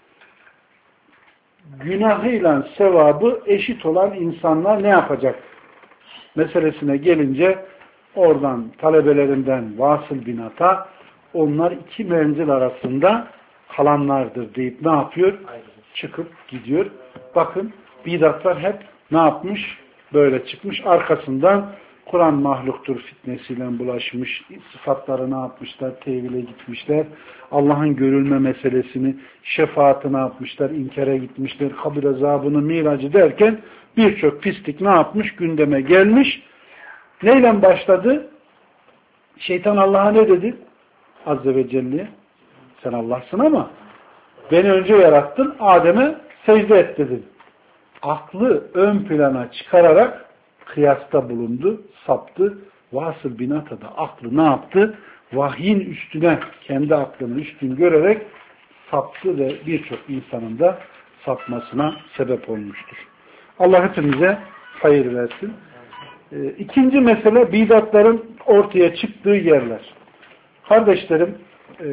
günahıyla sevabı eşit olan insanlar ne yapacak meselesine gelince oradan talebelerinden Vasıl bin Ata onlar iki menzil arasında kalanlardır deyip ne yapıyor? Çıkıp gidiyor. Bakın bidatlar hep ne yapmış? Böyle çıkmış. Arkasından Kur'an mahluktur fitnesiyle bulaşmış. Sıfatları ne yapmışlar? Tevhile gitmişler. Allah'ın görülme meselesini, şefaati ne yapmışlar? İnkara gitmişler. Kabir azabını, miracı derken birçok pislik ne yapmış? Gündeme gelmiş. Neyle başladı? Şeytan Allah'a ne dedi? Azze ve Celle'ye. Sen Allah'sın ama beni önce yarattın, Adem'e secde et dedin. Aklı ön plana çıkararak kıyasta bulundu, saptı. Vasıl bin Ata da aklı ne yaptı? Vahyin üstüne, kendi aklını üstün görerek saptı ve birçok insanın da sapmasına sebep olmuştur. Allah hepimize hayır versin. Ee, ikinci mesele bidatların ortaya çıktığı yerler. Kardeşlerim, e,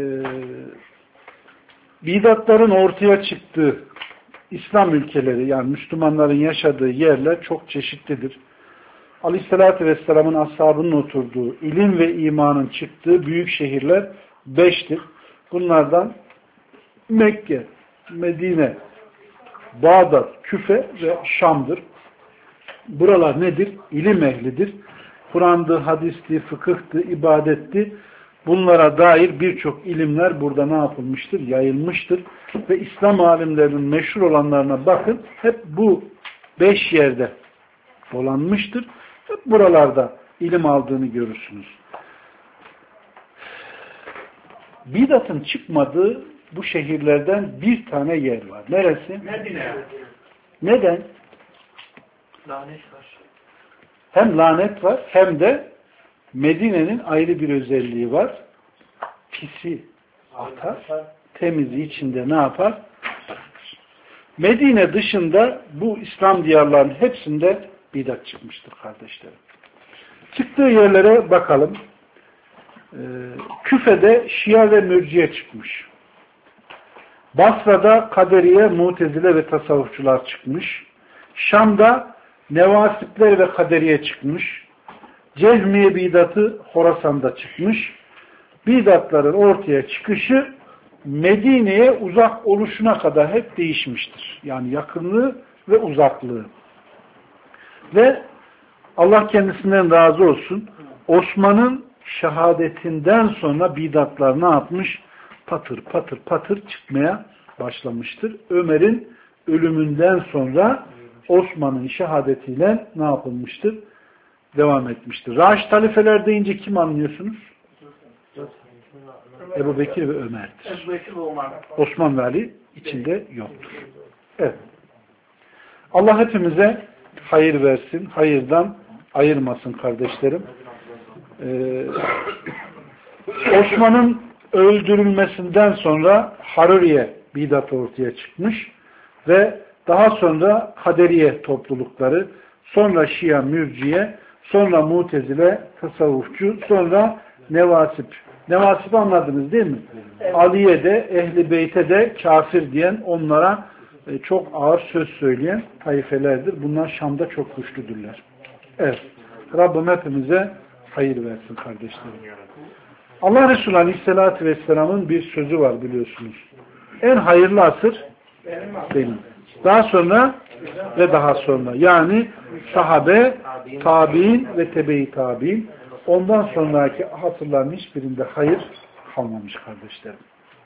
bidatların ortaya çıktığı İslam ülkeleri, yani Müslümanların yaşadığı yerler çok çeşitlidir. Aleyhisselatü Vesselam'ın ashabının oturduğu, ilim ve imanın çıktığı büyük şehirler beştir. Bunlardan Mekke, Medine, Bağdat, Küfe ve Şam'dır. Buralar nedir? İlim ehlidir. Kur'an'dı, hadisti, fıkıhtı, ibadetti. Bunlara dair birçok ilimler burada ne yapılmıştır? Yayılmıştır. Ve İslam alimlerinin meşhur olanlarına bakın. Hep bu beş yerde dolanmıştır. Hep buralarda ilim aldığını görürsünüz. Bidatın çıkmadığı bu şehirlerden bir tane yer var. Neresi? Medine. Neden? Lanet var. Hem lanet var hem de Medine'nin ayrı bir özelliği var. Pisi atar, temizi içinde ne yapar? Medine dışında bu İslam diyarlarının hepsinde bidat çıkmıştır kardeşlerim. Çıktığı yerlere bakalım. Ee, Küfe'de Şia ve Mürciye çıkmış. Basra'da Kaderiye, Mutezile ve Tasavvufçular çıkmış. Şam'da Nevasipler ve Kaderiye çıkmış. Cehmiye bidatı Horasan'da çıkmış. Bidatların ortaya çıkışı Medine'ye uzak oluşuna kadar hep değişmiştir. Yani yakınlığı ve uzaklığı. Ve Allah kendisinden razı olsun, Osman'ın şehadetinden sonra bidatlar ne yapmış? Patır patır patır çıkmaya başlamıştır. Ömer'in ölümünden sonra Osman'ın şehadetiyle ne yapılmıştır? Devam etmiştir. Raşid halifeler deyince kim anlıyorsunuz? Ebu Bekir ve Ömer'dir. Osman ve Ali içinde yoktur. Evet. Allah hepimize hayır versin, hayırdan ayırmasın kardeşlerim. Ee, Osman'ın öldürülmesinden sonra Haruriye bidat ortaya çıkmış ve daha sonra Kaderiye toplulukları, sonra Şia, Mürciye, sonra Mutezile, Tasavvufçu, sonra Nevasip. Nevasip'i anladınız değil mi? Evet. Ali'ye de, Ehl-i Beyt'e de kafir diyen, onlara çok ağır söz söyleyen taifelerdir. Bunlar Şam'da çok güçlüdürler. Evet. Rabbim hepimize hayır versin kardeşlerim. Allah Resulü Aleyhisselatü Vesselam'ın bir sözü var biliyorsunuz. En hayırlı asır benim. Daha sonra ve daha sonra. Yani sahabe, tabi'in ve tebe-i tabi'in. Ondan sonraki asırların hiçbirinde hayır kalmamış kardeşlerim.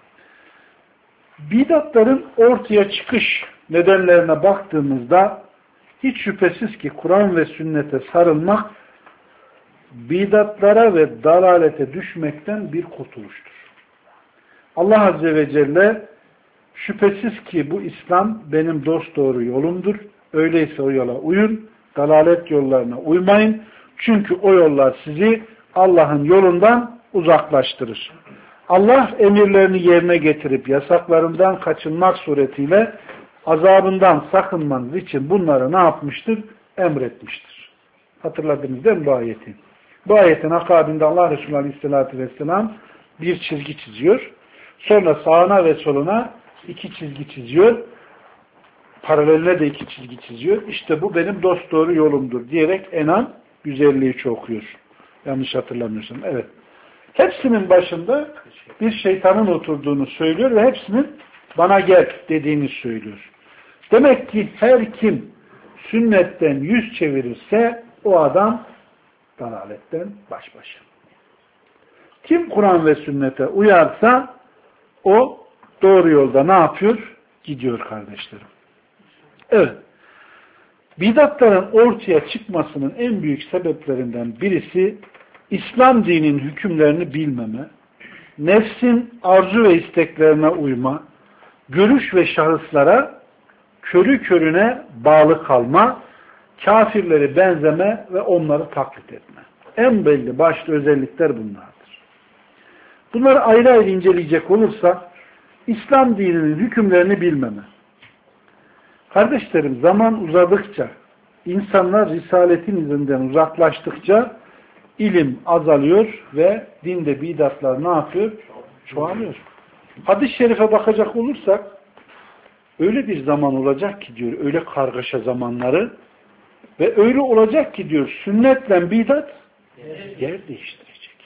Bidatların ortaya çıkış nedenlerine baktığımızda hiç şüphesiz ki Kur'an ve sünnete sarılmak bidatlara ve dalalete düşmekten bir kurtuluştur. Allah Azze ve Celle şüphesiz ki bu İslam benim dosdoğru yolumdur. Öyleyse o yola uyun, dalalet yollarına uymayın. Çünkü o yollar sizi Allah'ın yolundan uzaklaştırır. Allah emirlerini yerine getirip yasaklarından kaçınmak suretiyle azabından sakınmanız için bunları ne yapmıştır? Emretmiştir. Hatırladınız değil mi bu ayeti? Bu ayetin akabinde Allah Resulü Aleyhisselatü Vesselam bir çizgi çiziyor. Sonra sağına ve soluna iki çizgi çiziyor. Paraleline de iki çizgi çiziyor. İşte bu benim dosdoğru yolumdur diyerek En'am yüz elli üç okuyor. Yanlış hatırlamıyorsam. Evet. Hepsinin başında bir şeytanın oturduğunu söylüyor ve hepsinin bana gel dediğini söylüyor. Demek ki her kim sünnetten yüz çevirirse o adam dalaletten baş başa. Kim Kur'an ve sünnete uyarsa o doğru yolda ne yapıyor? Gidiyor kardeşlerim. Evet. Bidatların ortaya çıkmasının en büyük sebeplerinden birisi İslam dininin hükümlerini bilmeme, nefsin arzu ve isteklerine uyma, görüş ve şahıslara körü körüne bağlı kalma, kafirleri benzeme ve onları taklit etme. En belli başlı özellikler bunlardır. Bunları ayrı ayrı inceleyecek olursak, İslam dininin hükümlerini bilmeme. Kardeşlerim, zaman uzadıkça, insanlar risaletin izinden uzaklaştıkça ilim azalıyor ve dinde bidatlar ne yapıyor? Çoğalıyor. Hadis-i şerife bakacak olursak, öyle bir zaman olacak ki diyor, öyle kargaşa zamanları ve öyle olacak ki diyor, sünnetle bidat yer değiştirecek.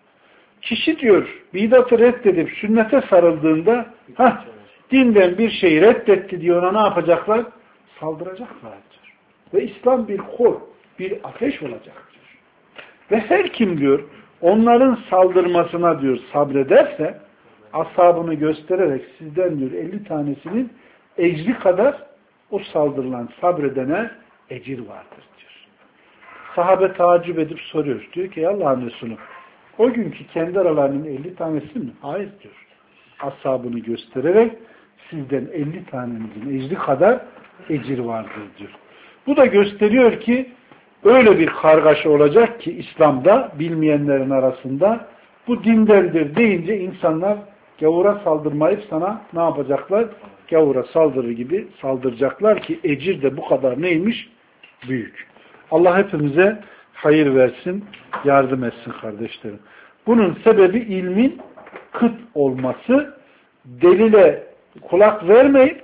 Kişi diyor, bidatı reddedip sünnete sarıldığında, hah, dinden bir şeyi reddetti diyor, ona ne yapacaklar? Saldıracaklar diyor. Ve İslam bir kor, bir ateş olacaktır. Ve her kim diyor, onların saldırmasına diyor sabrederse, ashabını göstererek sizden diyor elli tanesinin ecri kadar o saldırılan sabredene ecir vardır diyor. Sahabe tacip edip soruyor. Diyor ki Allah'ın Resulü, o günkü kendi aralarının elli tanesi mi? Hayır diyor. Ashabını göstererek sizden elli tanenizin ecri kadar ecir vardır diyor. Bu da gösteriyor ki öyle bir kargaşa olacak ki İslam'da bilmeyenlerin arasında bu dindendir deyince insanlar gavura saldırmayıp sana ne yapacaklar? Gavura saldırır gibi saldıracaklar ki ecir de bu kadar neymiş? Büyük. Allah hepimize hayır versin, yardım etsin kardeşlerim. Bunun sebebi ilmin kıt olması, delile kulak vermeyip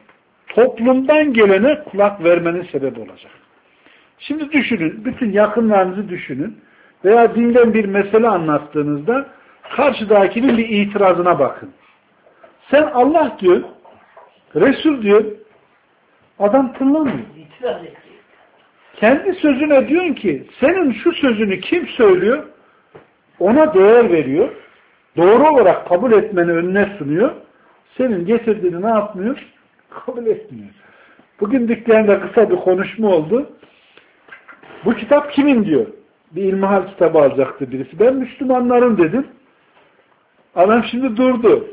toplumdan gelene kulak vermenin sebebi olacak. Şimdi düşünün, bütün yakınlarınızı düşünün veya dinden bir mesele anlattığınızda karşıdakinin bir itirazına bakın. Sen Allah diyor, Resul diyor, adam tınlamıyor. Kendi sözüne diyorsun ki, senin şu sözünü kim söylüyor? Ona değer veriyor. Doğru olarak kabul etmeni önüne sunuyor. Senin getirdiğini ne yapmıyor? Kabul etmiyor. Bugün dükkanında kısa bir konuşma oldu. Bu kitap kimin diyor? Bir ilmihal kitabı alacaktı birisi. Ben Müslümanların dedim. Adam şimdi durdu.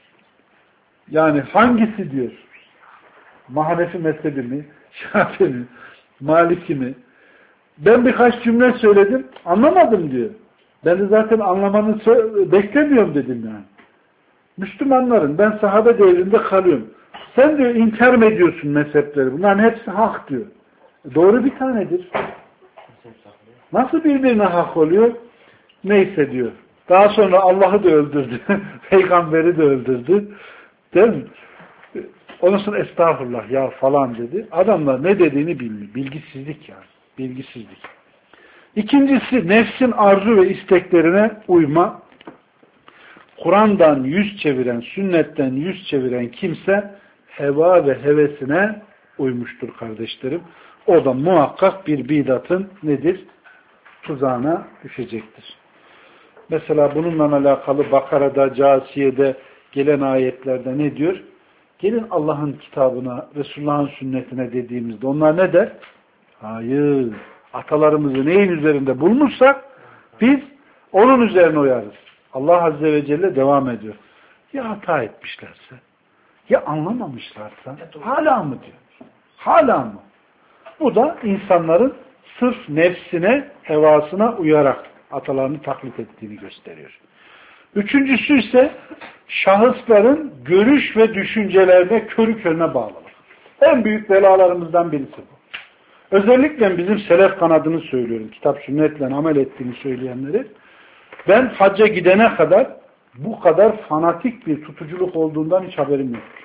Yani hangisi diyor? Hanefi mezhebi mi? Şafii mi? Maliki mi? Ben birkaç cümle söyledim. Anlamadım diyor. Ben de zaten anlamanı beklemiyorum dedim yani. Müslümanların, ben sahabe devrinde kalıyorum. Sen diyor inkar mı ediyorsun mezhepleri? Bunların hepsi hak diyor. Doğru bir tanedir. Nasıl birbirine hak oluyor? Neyse diyor. Daha sonra Allah'ı da öldürdü. Peygamberi de öldürdü. Değil mi? Ondan sonra estağfurullah ya falan dedi. Adamlar ne dediğini bilmiyor. Bilgisizlik yani. Bilgisizlik. İkincisi nefsin arzu ve isteklerine uyma. Kur'an'dan yüz çeviren, sünnetten yüz çeviren kimse heva ve hevesine uymuştur kardeşlerim. O da muhakkak bir bidatın nedir? Tuzağına düşecektir. Mesela bununla alakalı Bakara'da, Câsiye'de gelen ayetlerde ne diyor? Gelin Allah'ın kitabına, Resulullah'ın sünnetine dediğimizde onlar ne der? Hayır. Atalarımızı neyin üzerinde bulmuşsak biz onun üzerine uyarız. Allah Azze ve Celle devam ediyor. Ya hata etmişlerse, ya anlamamışlarsa hala mı diyor? Hala mı? Bu da insanların sırf nefsine, hevasına uyarak atalarını taklit ettiğini gösteriyor. Üçüncüsü ise şahısların görüş ve düşüncelerine körü körüne bağlılık. En büyük belalarımızdan birisi bu. Özellikle bizim selef kanadını söylüyorum. Kitap sünnetle amel ettiğini söyleyenleri. Ben hacca gidene kadar bu kadar fanatik bir tutuculuk olduğundan hiç haberim yoktu.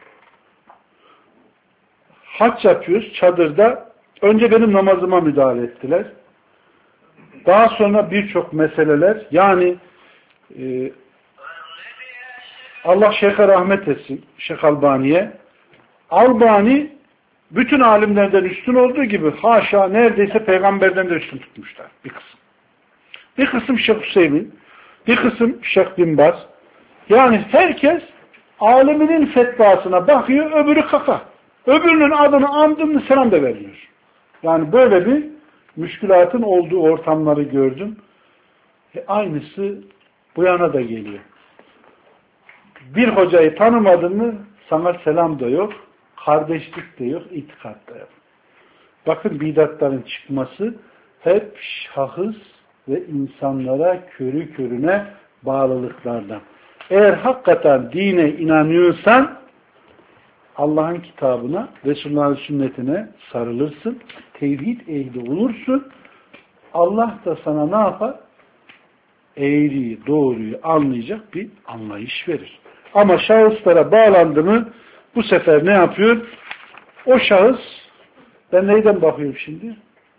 Hac yapıyoruz çadırda. Önce benim namazıma müdahale ettiler. Daha sonra birçok meseleler, yani e, Allah Şeyh'e rahmet etsin, Şeyh Albani'ye. Albani bütün alimlerden üstün olduğu gibi haşa neredeyse peygamberden de üstün tutmuşlar bir kısım. Bir kısım Şeyh Hüseyin, bir kısım Şeyh Bin Baz. Yani herkes aliminin fetvasına bakıyor, öbürü kaka. Öbürünün adını andığında selam da vermiyor. Yani böyle bir müşkülatın olduğu ortamları gördüm. E aynısı bu yana da geliyor. Bir hocayı tanımadın mı sana selam da yok, kardeşlik de yok, itikat da yok. Bakın bidatların çıkması hep şahıs ve insanlara körü körüne bağlılıklardan. Eğer hakikaten dine inanıyorsan Allah'ın kitabına, Resulullah'ın sünnetine sarılırsın, tevhid ehli olursun. Allah da sana ne yapar? Eğriyi, doğruyu anlayacak bir anlayış verir. Ama şahıslara bağlandı mı bu sefer ne yapıyor? O şahıs, ben neyden bakıyorum şimdi?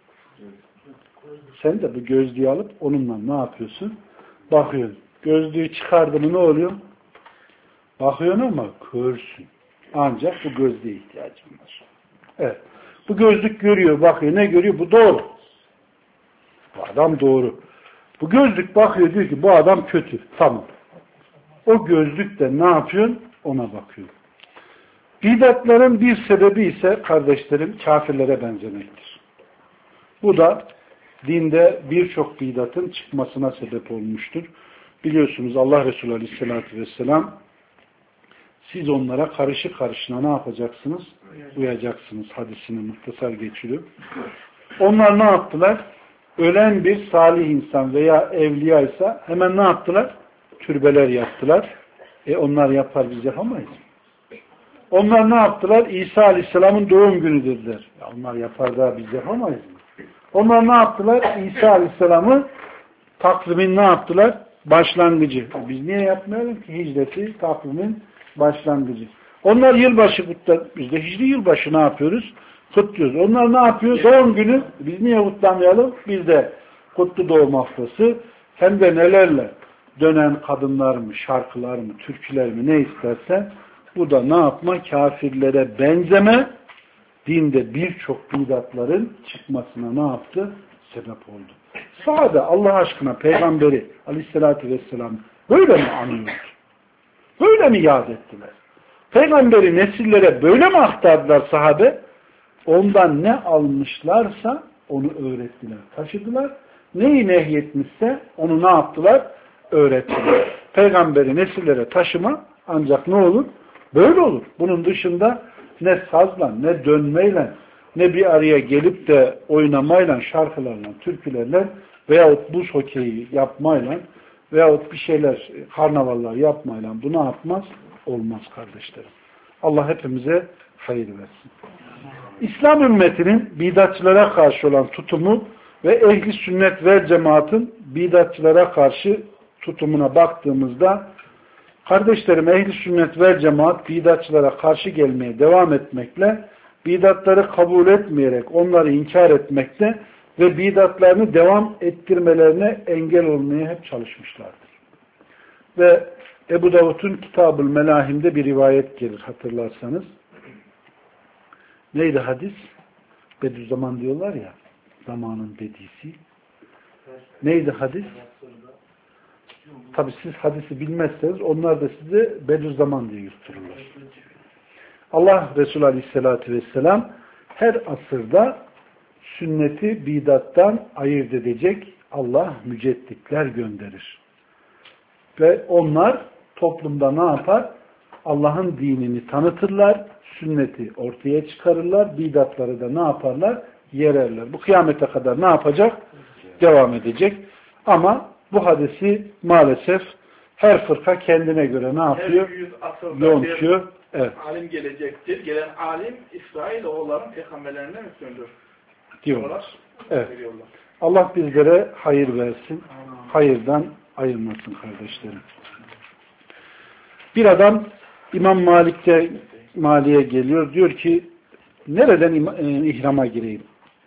Sen de bu gözlüğü alıp onunla ne yapıyorsun? Bakıyorsun. Gözlüğü çıkardı mı ne oluyor? Bakıyorsun ama körsün. Ancak bu gözlüğe ihtiyacın var. Evet. Bu gözlük görüyor, bakıyor. Ne görüyor? Bu doğru. Bu adam doğru. Bu gözlük bakıyor, diyor ki bu adam kötü. Tamam. O gözlük de ne yapıyor? Ona bakıyor. Bidatların bir sebebi ise kardeşlerim kafirlere benzemektir. Bu da dinde birçok bidatın çıkmasına sebep olmuştur. Biliyorsunuz Allah Resulü Aleyhisselatü Vesselam siz onlara karışı karışına ne yapacaksınız? Uyacaksınız hadisini muhtasar geçiriyor. Onlar ne yaptılar? Ölen bir salih insan veya evliya ise hemen ne yaptılar? Türbeler yaptılar. E onlar yapar biz yapamayız. Onlar ne yaptılar? İsa Aleyhisselam'ın doğum günü dediler. Ya onlar yapar da biz yapamayız. Onlar ne yaptılar? İsa Aleyhisselam'ın takvimin ne yaptılar? Başlangıcı. Biz niye yapmayalım ki? Hicreti takvimin başlangıcı. Onlar yılbaşı kutlar. Biz de hicri yılbaşı ne yapıyoruz? Kutluyoruz. Onlar ne yapıyor? Doğum günü. Biz niye kutlamayalım? Biz de kutlu doğum haftası. Hem de nelerle? Dönen kadınlar mı, şarkılar mı, türküler mi ne istersen bu da ne yapma? Kafirlere benzeme dinde birçok bidatların çıkmasına ne yaptı? Sebep oldu. Sade Allah aşkına Peygamberi Aleyhisselatü Vesselam böyle mi anıyordu? Böyle mi yad ettiler? Peygamberi nesillere böyle mi aktardılar sahabe? Ondan ne almışlarsa onu öğrettiler, taşıdılar. Neyi nehyetmişse onu ne yaptılar? Öğrettiler. Peygamberi nesillere taşıma ancak ne olur? Böyle olur. Bunun dışında ne sazla, ne dönmeyle, ne bir araya gelip de oynamayla, şarkılarla, türkülerle veyahut buz hokeyi yapmayla veyahut bir şeyler, karnavallar yapmayla bu ne yapmaz? Olmaz kardeşlerim. Allah hepimize hayır versin. İslam ümmetinin bidatçılara karşı olan tutumu ve ehli sünnet ve cemaatin bidatçılara karşı tutumuna baktığımızda kardeşlerim ehli sünnet ve cemaat bidatçılara karşı gelmeye devam etmekle bidatları kabul etmeyerek onları inkar etmekte ve bidatlarını devam ettirmelerine engel olmaya hep çalışmışlardır. Ve Ebu Davud'un Kitab-ül Melahim'de bir rivayet gelir hatırlarsanız. Neydi hadis? Bediüzzaman diyorlar ya, zamanın bedisi. Neydi hadis? Tabi siz hadisi bilmezseniz onlar da size Bediüzzaman diye yuttururlar. Allah Resulü Aleyhisselatü Vesselam her asırda sünneti bidattan ayırt edecek Allah mücedditler gönderir. Ve onlar toplumda ne yapar? Allah'ın dinini tanıtırlar, sünneti ortaya çıkarırlar, bidatları da ne yaparlar? Yererler. Bu kıyamete kadar ne yapacak? Devam edecek. Ama bu hadisi maalesef her fırka kendine göre ne yapıyor? Yontuyor. Evet. Alim gelecektir. Gelen alim İsrailoğulların peygamberlerine üstündür. diyorlar. Evet. Allah bizlere hayır versin. Hayırdan ayırmasın kardeşlerim. Bir adam İmam Malik'te Mali'ye geliyor. Diyor ki nereden ihrama gireyim?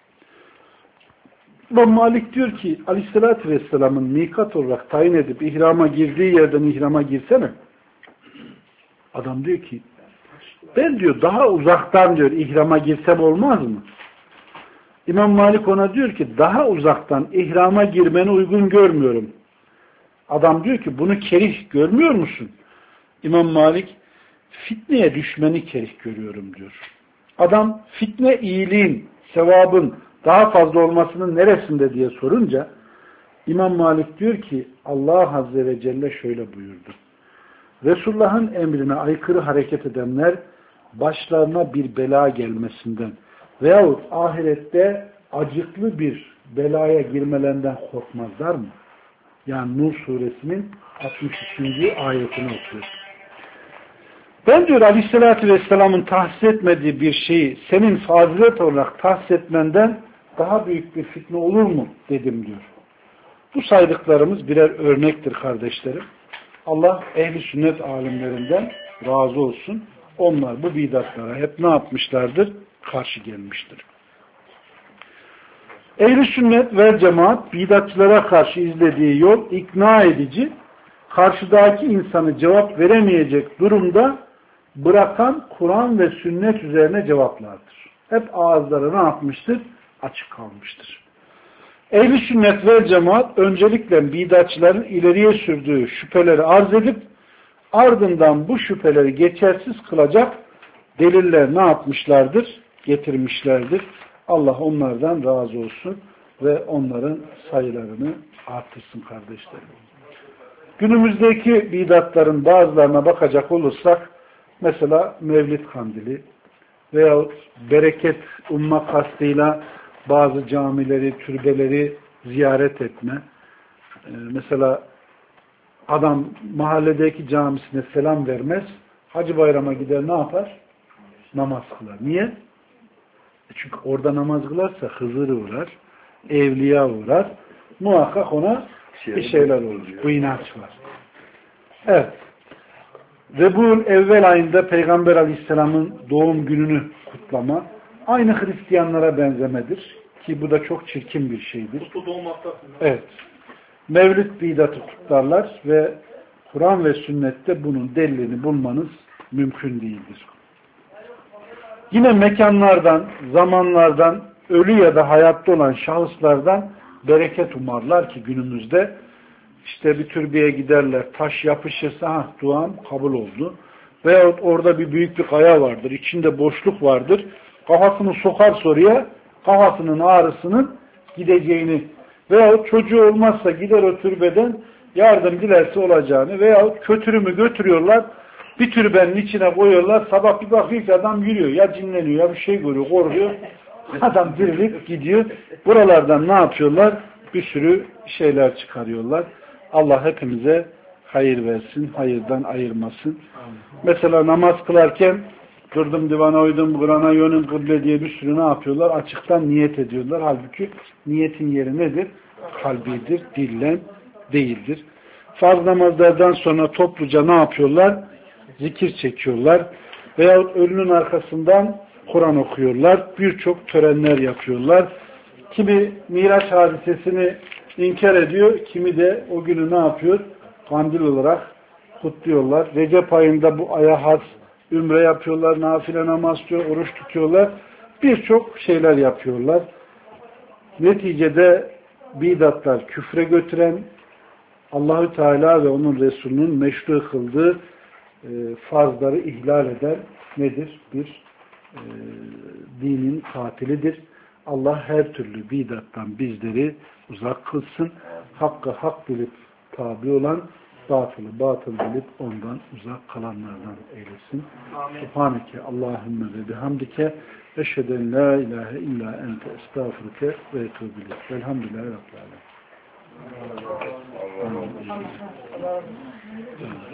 İmam Malik diyor ki Aleyhisselatü Vesselam'ın mikat olarak tayin edip ihrama girdiği yerden ihrama girsene. Adam diyor ki ben diyor daha uzaktan diyor ihrama girsem olmaz mı? İmam Malik ona diyor ki daha uzaktan ihrama girmeni uygun görmüyorum. Adam diyor ki bunu kerih görmüyor musun? İmam Malik fitneye düşmeni kerih görüyorum diyor. Adam fitne iyiliğin, sevabın daha fazla olmasının neresinde diye sorunca İmam Malik diyor ki Allah Azze ve Celle şöyle buyurdu. Resulullah'ın emrine aykırı hareket edenler başlarına bir bela gelmesinden veyahut ahirette acıklı bir belaya girmelerinden korkmazlar mı? Yani Nur suresinin altmış üçüncü ayetini okuyor. Ben diyor Aleyhisselatü Vesselam'ın tahsis etmediği bir şeyi senin fazilet olarak tahsis etmenden daha büyük bir fitne olur mu dedim diyor. Bu saydıklarımız birer örnektir kardeşlerim. Allah ehli sünnet alimlerinden razı olsun. Onlar bu bidatlara hep ne yapmışlardır? Karşı gelmiştir. Ehli sünnet ve cemaat bidatçılara karşı izlediği yol ikna edici, karşıdaki insanı cevap veremeyecek durumda bırakan Kur'an ve sünnet üzerine cevaplardır. Hep ağızları ne yapmıştır? Açık kalmıştır. Ehli sünnet ve cemaat öncelikle bidatçıların ileriye sürdüğü şüpheleri arz edip ardından bu şüpheleri geçersiz kılacak deliller ne yapmışlardır? Getirmişlerdir. Allah onlardan razı olsun ve onların sayılarını artırsın kardeşlerim. Günümüzdeki bidatların bazılarına bakacak olursak mesela Mevlid Kandili veyahut bereket umma kastıyla bazı camileri, türbeleri ziyaret etme. Ee, mesela adam mahalledeki camisine selam vermez. Hacı Bayram'a gider ne yapar? Namaz kılar. Niye? Çünkü orada namaz kılarsa Hızır uğrar, evliya uğrar. Muhakkak ona bir şeyler olur. Bu inanç var. Evet. Rebu'l evvel ayında Peygamber Aleyhisselam'ın doğum gününü kutlama aynı Hristiyanlara benzemedir. Ki bu da çok çirkin bir şeydir. Kutlu doğum haftası. Evet. Mevlid bidatı kutlarlar ve Kur'an ve sünnette bunun delilini bulmanız mümkün değildir. Yine mekanlardan, zamanlardan, ölü ya da hayatta olan şahıslardan bereket umarlar ki günümüzde işte bir türbeye giderler, taş yapışırsa ha, duam kabul oldu. Veyahut orada bir büyük bir kaya vardır, içinde boşluk vardır. Kafasını sokar soruya, kafasının ağrısının gideceğini veyahut çocuğu olmazsa gider o türbeden yardım dilerse olacağını veyahut kötürümü götürüyorlar, bir türbenin içine koyuyorlar, sabah bir bakıyor ki adam yürüyor, ya cinleniyor ya bir şey görüyor, korkuyor. Adam dirilip gidiyor. Buralardan ne yapıyorlar? Bir sürü şeyler çıkarıyorlar. Allah hepimize hayır versin, hayırdan ayırmasın. Mesela namaz kılarken kırdım divana uydum, Kur'an'a yönüm kıble diye bir sürü ne yapıyorlar? Açıktan niyet ediyorlar. Halbuki niyetin yeri nedir? Kalbidir, dillen değildir. Farz namazlardan sonra topluca ne yapıyorlar? Zikir çekiyorlar. Veyahut ölünün arkasından Kur'an okuyorlar. Birçok törenler yapıyorlar. Kimi Miraç hadisesini inkar ediyor. Kimi de o günü ne yapıyor? Kandil olarak kutluyorlar. Recep ayında bu aya has ümre yapıyorlar. Nafile namaz tutuyor, oruç tutuyorlar. Birçok şeyler yapıyorlar. Neticede bidatlar küfre götüren, Allahü Teala ve onun Resulünün meşru kıldığı e, farzları ihlal eden nedir? Bir e, dinin katilidir. Allah her türlü bidattan bizleri uzak kılsın. Hakkı hak bilip tabi olan, batılı batıl bilip ondan uzak kalanlardan eylesin. Subhaneke Allahümme ve bihamdike eşheden la ilahe illa ente estağfurke ve etûbülek. Velhamdülillahi Rabbil alemin.